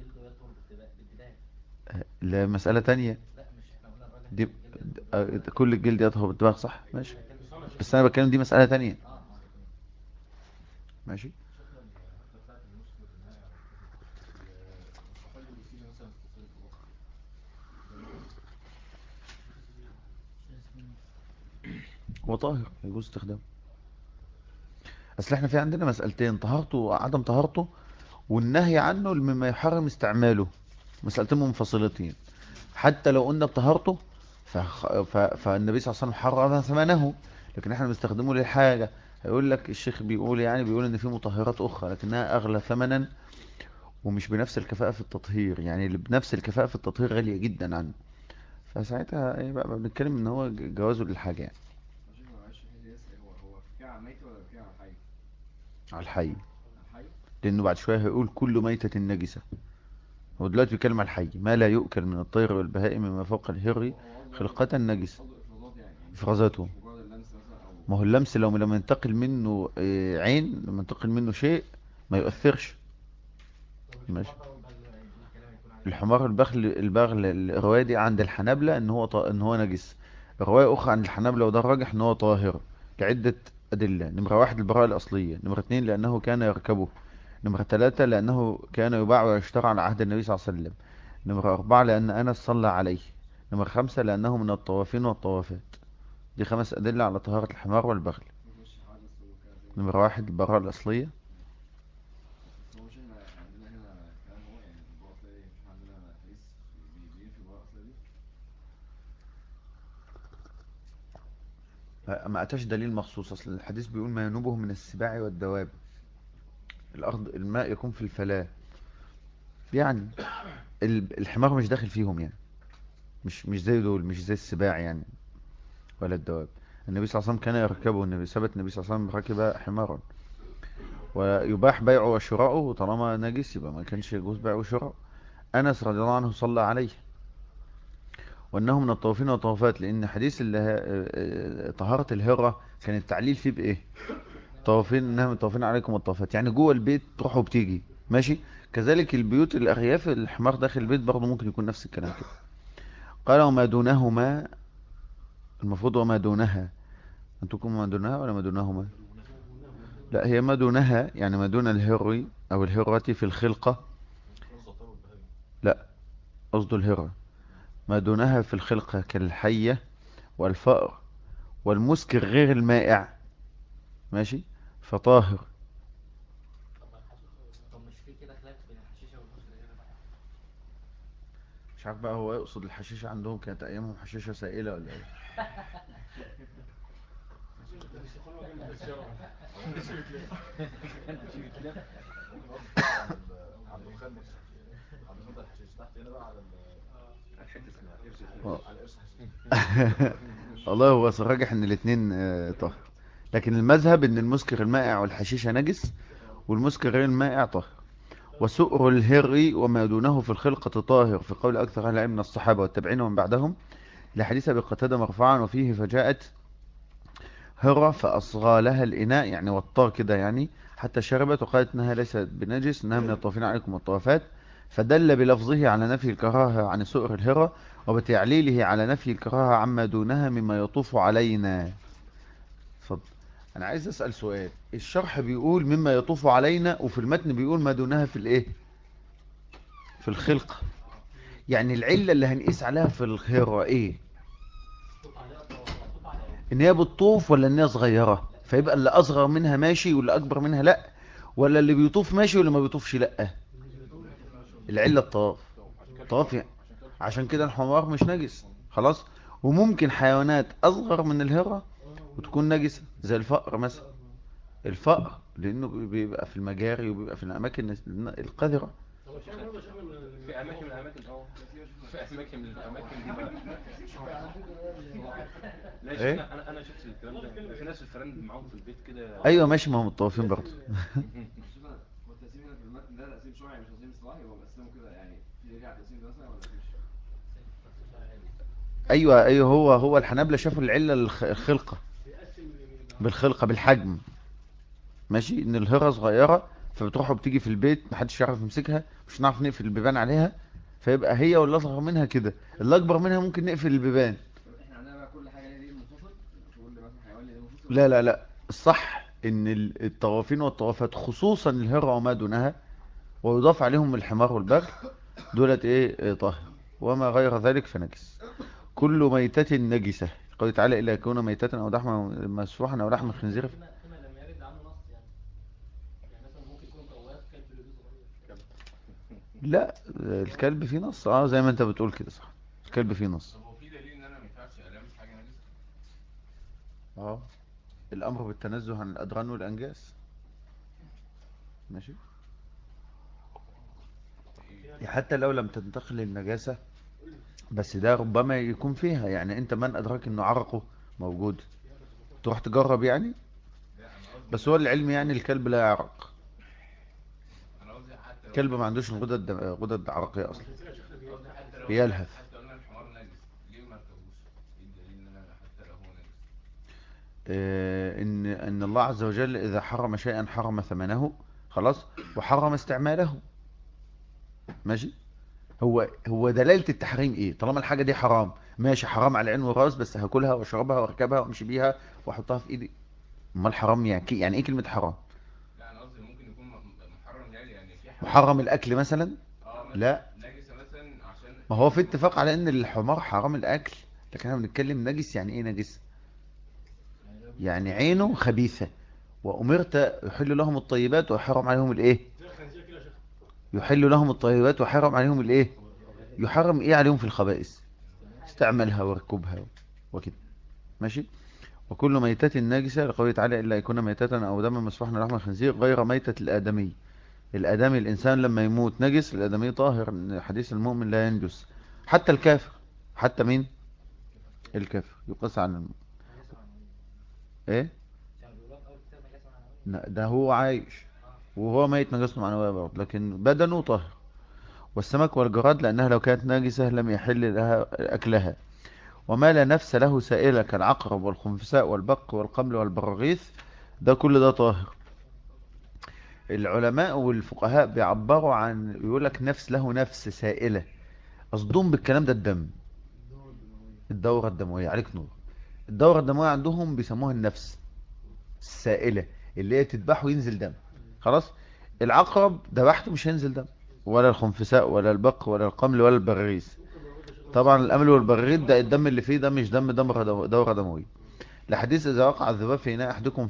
لا مسألة تانية. دي كل الجلد يطهر بالدماغ، صح ماشي. بس انا بتكلم دي مسألة تانية. ماشي. الحته بتاعت المسك والرماية على الكحول الروسيني مثلا تتصرف في الوقت ده نجس. هو طاهر يجوز استخدامه. اصل احنا في عندنا مسألتين، طهارته وعدم طهارته، والنهي عنه مما يحرم استعماله، مسألتين منفصلتين. حتى لو قلنا بطهارته فالنبي صلى الله عليه وسلم حرم ثمنه، لكن احنا بنستخدمه للحاجة. هيقول لك الشيخ بيقول، يعني بيقول ان في مطهرات اخرى لكنها اغلى ثمنا ومش بنفس الكفاءة في التطهير، يعني اللي بنفس الكفاءة في التطهير غالية جدا عنه. فساعتها ايه بقى بنتكلم ان هو جوازه للحاجة يعني. عشان ما معلش الحته دي بس، هو بيتكلم عن ميت ولا بيتكلم عن حي؟ على الحي. عن حي؟ لانه بعد شوية هيقول كل ميتة نجسة. هو دلوقتي بيتكلم على الحي، ما لا يؤكل من الطير والبهائم مما فوق الهر هو خلقة نجسة. قصده افرازات، يعني افرازاته. مش مجرد اللمس مثلا او ما هو اللمس لو لما ينتقل منه عين، لما ينتقل منه شيء ما يؤثرش. ماشي. الحمار البغل الرواية دي عند الحنابلة ان هو ان هو نجس. رواية اخرى عند الحنابلة وده الراجح ان هو طاهر لعدة ادلة. نمرة واحد البراءة الاصلية، نمرة اتنين لانه كان يركبه، نمرة ثلاثة لانه كان يباع ويشترى على عهد النبي صلى الله عليه وسلم، نمرة اربعة لان انس صلى عليه، نمرة خمسة لانه من الطوافين والطوافات. دي خمس ادلة على طهارة الحمار والبغل. مش حدث وكده زي ما نمرة واحد البراءة الاصلية. بس هو مش احنا عندنا هنا كلام، هو يعني البراءة الأصلية دي مش احنا عندنا حديث بينفي البراءة الأصلية دي؟ ما اتاش دليل مخصوص، اصل الحديث بيقول ما ينوبه من السباع والدواب. الارض الماء يكون في الفلاة، يعني الحمار مش داخل فيهم يعني، مش زي دول، مش زي السباع يعني ولا الدواب. النبي صلى الله عليه وسلم كان يركبه، النبي ثبت النبي صلى الله عليه وسلم ركب حمارا، ويباح بيعه وشراؤه طالما نجس يبقى ما كانش يجوز بيعه وشراؤه. انس رضي الله عنه صلى عليه، وانه من الطوافين والطوافات، لان حديث اللي طهارة الهرة كان التعليل فيه بايه؟ طوافين، انها من طوافين عليكم الطوافات، يعني جوه البيت تروح وبتيجي. ماشي. كذلك البيوت الارياف الحمار داخل البيت برضه ممكن يكون نفس الكلام كده. قال وما دونهما، المفروض وما دونها، انتم ما دونها ولا ما دونهما؟ لا هي ما دونها، يعني ما دون الهر او الهرة في الخلقة. قصده الطير والبهائم. لا، قصده الهرة. ما دونها في الخلقة كالحية والفأر والمسكر غير المائع. ماشي. فطاهر. طب مش في كده خلاف بين الحشيشة والمسك غير المائع؟ مش مش عارف بقى هو يقصد الحشيشة عندهم كانت ايامهم حشيشة سائلة ولا ايه. ممكن برضه تكون على الدخان نفسه، على الدخان ده الحشيش تحت هنا بقى على الحته اسمها قرش على القرش حشيش. والله هو راجح ان الاثنين طهر، لكن المذهب ان المسكر المائع والحشيشة نجس، والمسكر غير المائع طهر. وسؤر الهر وما دونه في الخلقة طاهر، في قول أكثر أهل العلم من الصحابة والتابعين ومن بعدهم، لحديث أبي قتادة مرفوعا وفيه: فجاءت هرة فأصغى لها الإناء، يعني وطاه كده يعني، حتى شربت وقالت إنها ليست بنجس، إنها من الطوافين عليكم والطوافات. فدل بلفظه على نفي الكراهة عن سؤر الهرة، وبتعليله على نفي الكراهة عما دونها مما يطوف علينا. اتفضل. أنا عايز أسأل سؤال، الشرح بيقول مما يطوف علينا، وفي المتن بيقول ما دونها في الإيه؟ في الخلقة. يعني العلة اللي هنقيس عليها في الهرة إيه؟ ان هي بتطوف ولا ان هي صغيرة؟ فيبقى اللي اصغر منها ماشي واللي اكبر منها لا، ولا اللي بيطوف ماشي واللي ما بيطوفش لا؟ العلة الطواف. طواف يعني. عشان كده الحمار مش نجس خلاص. وممكن حيوانات اصغر من الهرة وتكون نجسة، زي الفأر مثلا. الفأر لانه بيبقى في المجاري وبيبقى في الاماكن القذرة. هو شايف برضه شايف في اماكن من الاماكن في اماكن من الاماكن لا يا ايه؟ شيخنا، انا شفت الكلام ده في ناس الفيران معاهم في البيت كده. ايوه ماشي، ما هم متطوفين برضه. شوف هو التقسيم هنا في المتن ده تقسيم شرعي مش تقسيم اصطلاحي، هو مقسمه كده يعني، في دليل على التقسيم ده مثلا ولا مفيش؟ ايوه ايوه، هو الحنابلة شافوا العلة الخلقة، بالخلقة بالحجم. ماشي، ان الهرة صغيرة فبتروح وبتيجي في البيت محدش يعرف يمسكها، مش هنعرف نقفل البيبان عليها، فيبقى هي واللي اصغر منها كده، اللي اكبر منها ممكن نقفل البيبان. طب احنا عندنا بقى كل حاجه ليها دليل منفصل، كل مثلا حيوان ليه دليل منفصل لا لا لا، الصح ان الطوافين والطوافات خصوصا الهرة وما دونها، ويضاف عليهم الحمار والبغل، دولت ايه طاهر، وما غير ذلك فنجس. كل ميتة نجسة، قال تعالى إلا يكون ميتة أو لحما مسفوحا أو لحم خنزير. فيما لم يرد عنه نص يعني. يعني مثلا ممكن يكون طواف كلب لولو صغير. لا الكلب فيه نص، زي ما انت بتقول كده صح، الكلب فيه نص. طب هو في دليل ان انا ما ينفعش المس حاجه نجسه؟ اه، الامر بالتنزه عن الادران والانجاس. ماشي، حتى لو لم تنتقل النجاسة، بس ده ربما يكون فيها، يعني انت من ادراك انه عرقه موجود تروح تجرب يعني. لا انا قصدي بس هو العلم يعني الكلب لا يعرق، انا قصدي حتى لو الكلب ما عندوش غدد عرقية اصلا، قصدي حتى لو بيلهث. حتى لو انا الحمار نجس ليه ما اركبوش؟ ايه الدليل ان انا حتى لو هو نجس؟ ان الله عز وجل اذا حرم شيئا حرم ثمنه خلاص، وحرم استعماله. ماشي، هو دلالة التحريم ايه؟ طالما الحاجة دي حرام، ماشي، حرام على العين والراس، بس هاكلها واشربها واركبها وامشي بيها واحطها في ايدي. امال الحرام يعني ايه كلمة حرام؟ لا انا قصدي ممكن يكون محرم يعني في حاجه محرم الاكل مثلا؟ مثلا لا، نجسه مثلا عشان ما هو في اتفاق على ان الحمار حرام الاكل، لكن احنا بنتكلم نجس. يعني ايه نجس؟ يعني عينه خبيثة، وامرت يحل لهم الطيبات ويحرم عليهم الايه؟ زي الخنزير كده يا شيخ. يحل لهم الطيبات ويحرم عليهم الايه؟ يحرم ايه عليهم في الخبائث؟ استعملها وركبها وكده. ماشي. وكل ميتة نجسة، لقوله تعالى إلا يكون ميتة أو دما مسفوحا لحم الخنزير غير ميتة الآدمي. الآدمي الإنسان لما يموت نجس، الآدمي طاهر، إن حديث المؤمن لا ينجس. حتى الكافر، حتى مين؟ الكافر يقص عن إيه؟ ده هو عايش وهو ميت نجاسة معنوية برضه، لكن بدنه طاهر. والسمك والجراد لأنها لو كانت نجسة لم يحل لها أكلها. وما لا نفس له سائلة كالعقرب والخنفساء والبق والقمل والبراغيث، ده كل ده طاهر. العلماء والفقهاء بيعبروا عن، يقول لك نفس له نفس سائلة، قصدهم بالكلام ده الدم، الدورة الدموية. عليك نور. الدورة الدموية عندهم بيسموها النفس السائلة، اللي هي تذبحه ينزل دم خلاص. العقرب ذبحته مش هينزل دم، ولا الخنفساء ولا البق ولا القمل ولا البراغيث. طبعا الأمل والبراغيث ده الدم اللي فيه ده مش دورة دموية. لحديث إذا وقع الذباب في إناء أحدكم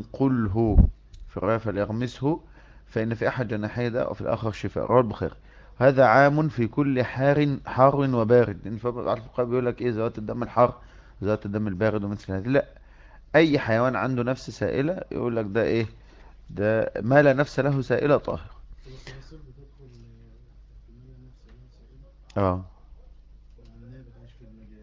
فليمقله، في الرواية فليغمسه، فإن في أحد جناحيه داء وفي الآخر شفاء، رواه البخاري. هذا عام في كل حار وبارد، لأن بعض الفقهاء بيقول لك إيه ذوات الدم الحار ذوات الدم البارد ومثل هذا. لا، أي حيوان عنده نفس سائلة يقول لك ده إيه، ده ما لا نفس له سائلة طاهر. الصراصير بتدخل في المية نفس السائل، اه والعناب بتعيش في المجال.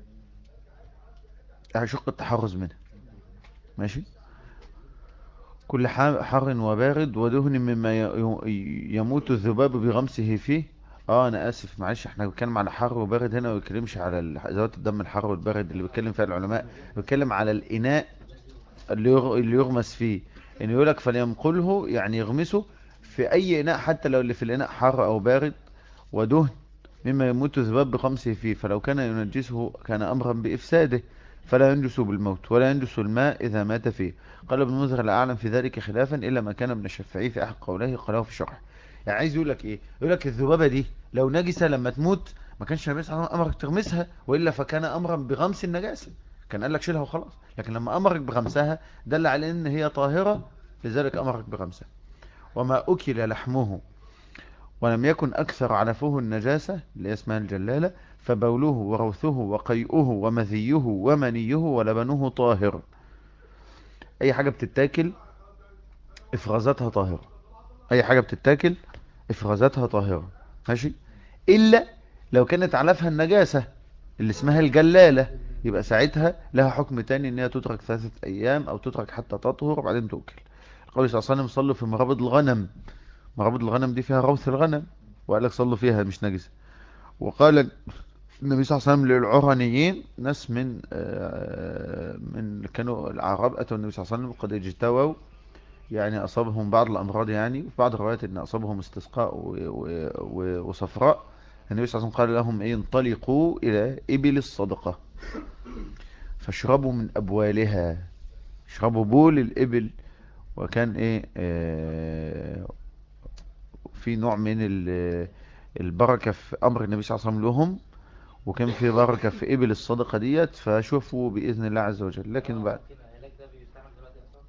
هيشق التحرز منها. ماشي. كل حر وبارد ودهن مما يموت الذباب بغمسه فيه. اه انا اسف معلش، احنا بنتكلم على حر وبارد هنا، ما بنتكلمش على ذوات الدم الحر والبارد اللي بيتكلم فيها العلماء. بيتكلم على الاناء اللي يغمس فيه، ان يقول لك فلينقله يعني يغمسه في اي اناء حتى لو اللي في الاناء حر او بارد. ودهن مما يموت الذباب بخمسه فيه، فلو كان ينجسه كان امرا بافساده، فلا ينجس بالموت ولا ينجس الماء اذا مات فيه. قال ابن منذر لا اعلم في ذلك خلافا الا ما كان ابن الشافعي في احد قوله قاله في الشرح. يعني عايز يقول لك ايه، يقول لك الذبابه دي لو نجسه لما تموت ما كانش النبي صلى الله عليه وسلم امرك تغمسها، والا فكان امرا بغمس النجاسه، كان قال لك شيلها وخلاص. لكن لما امرك بغمسها دل على ان هي طاهره، لذلك امرك بغمسها. وما اكل لحمه ولم يكن أكثر علفه النجاسة اللي اسمها الجلالة، فبوله وروثه وقيئه ومذيه ومنيه ولبنه طاهر. أي حاجة بتتاكل إفرازاتها طاهرة، أي حاجة بتتاكل إفرازاتها طاهرة. ماشي. إلا لو كانت علفها النجاسة اللي اسمها الجلالة، يبقى ساعتها لها حكم تاني، إن هي تترك 3 أيام أو تترك حتى تطهر وبعدين تؤكل. القول صلى الله عليه وسلم صلوا في مرابض الغنم، مرابض الغنم دي فيها روث الغنم، وقال لك صلوا فيها مش نجسة. وقال النبي صلى الله عليه وسلم للعرانيين، ناس من كانوا الأعراب أتوا النبي صلى الله عليه وسلم قد اجتووا، يعني أصابهم بعض الأمراض، يعني وفي بعض الروايات أن أصابهم استسقاء وصفراء. النبي صلى الله عليه وسلم قال لهم إيه، انطلقوا إلى إبل الصدقة فاشربوا من أبوالها، اشربوا بول الإبل. وكان إيه في نوع من البركة في أمر النبي صلى الله عليه وسلم لهم، وكان في بركة في إبل الصدقة ديت، فشوفوا بإذن الله عز وجل. لكن بعد العلاج ده بيستعمل دلوقتي اصلا؟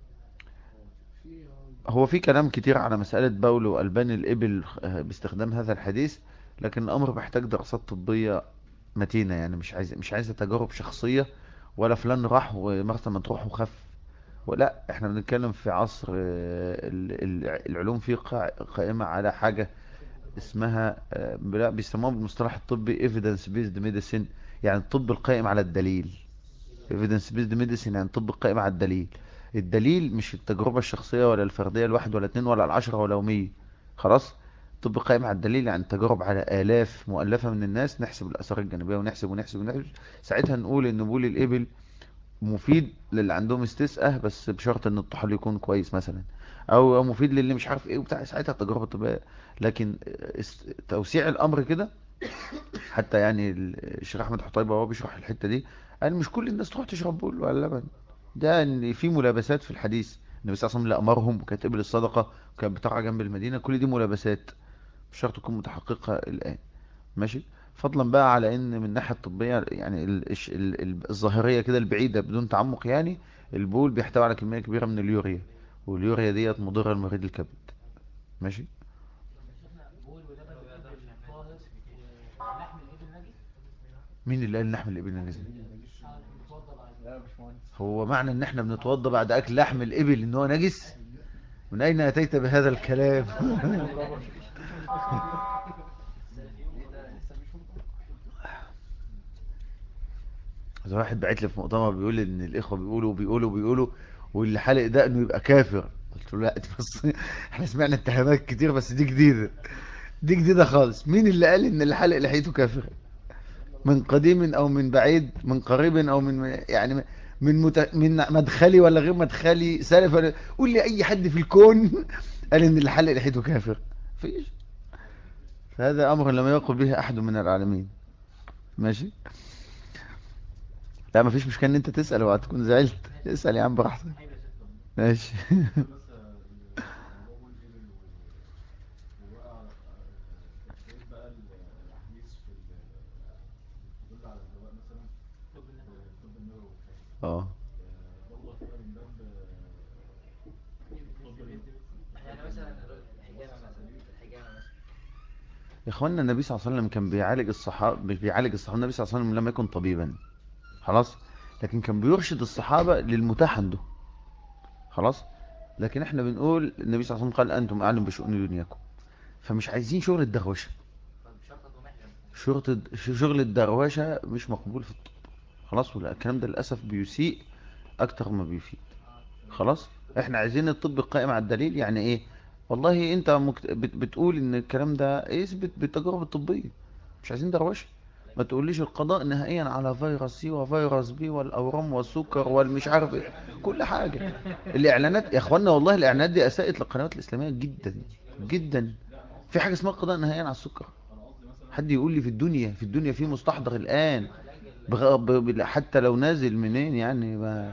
هو في كلام كتير على مسألة بول وألبان الإبل باستخدام هذا الحديث، لكن الأمر محتاج دراسات طبية متينة، يعني مش عايزة تجارب شخصية، ولا فلان راح ومرسى مطروح وخف. ولا احنا بنتكلم في عصر العلوم فيه قائمة على حاجة اسمها لا بيسموها بالمصطلح الطبي evidence based medicine، يعني الطب القائم على الدليل. evidence based medicine يعني الطب القائم على الدليل. الدليل مش التجربة الشخصية ولا الفردية الواحد ولا اتنين ولا العشرة ولا 100. خلاص. الطب قائم على الدليل، يعني تجارب على آلاف مؤلفة من الناس، نحسب الآثار الجانبية ونحسب ونحسب ونحسب، ساعتها نقول ان بول الإبل مفيد للي عندهم استسقاء، بس بشرط ان الطحال يكون كويس مثلا، او مفيد للي مش عارف ايه وبتاع، ساعتها التجربة الطبية. لكن توسيع الامر كده، حتى يعني الشيخ احمد حطيبه وهو بيشرح الحته دي قال مش كل الناس تروح تشرب بول ولا لبن، ده ان في ملابسات في الحديث. النبي صلى الله عليه وسلم اللي امرهم، وكانت ابل الصدقه وكانت بترعى جنب المدينه، كل دي ملابسات مش شرط تكون متحققه الان. ماشي. فضلا بقى على ان من الناحيه الطبيه يعني الظاهريه كده البعيده بدون تعمق، يعني البول بيحتوي على كميه كبيره من اليوريا، واليوريا ديت مضره لمريض الكبد. ماشي. شفنا بول ولبن الابل طاهر، ولحم الابل نجس. مين اللي قال لحم الابل نجس؟ بنتوضى بعد لا يا باشمهندس. هو معنى ان احنا بنتوضى بعد اكل لحم الابل ان هو نجس؟ من اين اتيت بهذا الكلام؟ ده واحد بعت لي في مؤتمر بيقول ان الاخوه بيقولوا واللي حالق دقنه يبقى كافر. قلت له لا دي بس احنا سمعنا اتهامات كتير بس دي جديده، دي جديده خالص. مين اللي قال ان اللي حالق لحيته كافر؟ من قديم او من بعيد، من قريب او من يعني من مدخلي ولا غير مدخلي، سالف ولا قول لي اي حد في الكون قال ان اللي حلق لحيته كافر؟ فيش. فهذا امر لم يقل به احد من العالمين. ماشي. لا مفيش مشكله ان انت تسال وهتكون زعلت، اسال يا عم براحتك. ماشي. بس الموضوع بول الإبل وبقى تفسير بقى الأحاديث بتدل على الدواء مثلا الطب النبوي والكلام ده. اه برضه واخدها من باب الطب يعني مثلا الحجامه مثلا، يا اخوانا النبي صلى الله عليه وسلم كان بيعالج الصحابة، مش بيعالج الصحابة، النبي صلى الله عليه وسلم لم يكن طبيبا خلاص، لكن كان بيرشد الصحابة للمتاح عنده خلاص. لكن احنا بنقول النبي صلى الله عليه وسلم قال انتم اعلم بشؤون دنياكم، فمش عايزين شغل الدروشه. شغل الدروشه مش مقبول في الطب خلاص، ولا الكلام ده للاسف بيسيء اكتر ما بيفيد خلاص. احنا عايزين الطب القائم على الدليل. يعني ايه؟ والله انت بتقول ان الكلام ده اثبت بالتجارب الطبيه، مش عايزين دروشه. ما تقوليش القضاء نهائيا على فيروس سي وفيروس بي والاورام والسكر والمش عارف ايه كل حاجه. الاعلانات يا اخوانا والله الاعلانات دي اساءت للقنوات الاسلاميه جدا جدا. في حاجه اسمها قضاء نهائيا على السكر؟ حد يقول لي في الدنيا، في الدنيا في مستحضر الان حتى لو نازل منين يعني ما.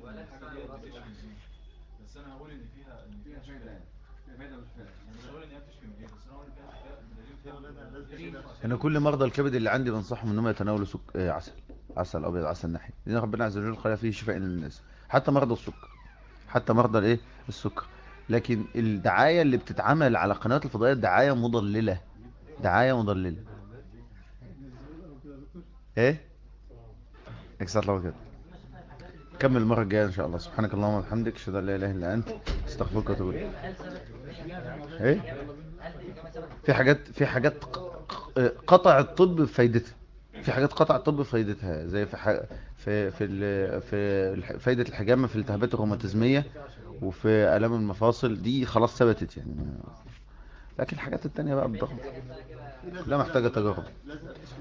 بس انا هقول ان فيها فايدة يعني، فيها فايدة مش فايدة. مش هقول ان هي بتشفي من ايه، بس انا هقول ان فيها شفاء بدليل انا كل مرضى الكبد اللي عندي بنصحهم انهم يتناولوا عسل، عسل ابيض، عسل نحل، لان ربنا عز وجل خلق فيه شفاء للناس، حتى مرضى السكر، حتى مرضى الايه السكر. لكن الدعايه اللي بتتعمل على قنوات الفضائيات دعايه مضلله، دعايه مضلله. ايه اكسر الله كده. كمل المره الجايه ان شاء الله. سبحانك اللهم وبحمدك، اشهد ان لا اله الا انت، استغفرك واتوب اليك. ايه في حاجات قطع الطب بفايدتها، في حاجات قطع الطب بفايدتها زي في فايدة الحجامة في الالتهابات الروماتيزمية وفي آلام المفاصل، دي خلاص ثبتت يعني. لكن الحاجات التانية بقى بالضغط كلها محتاجة تجارب.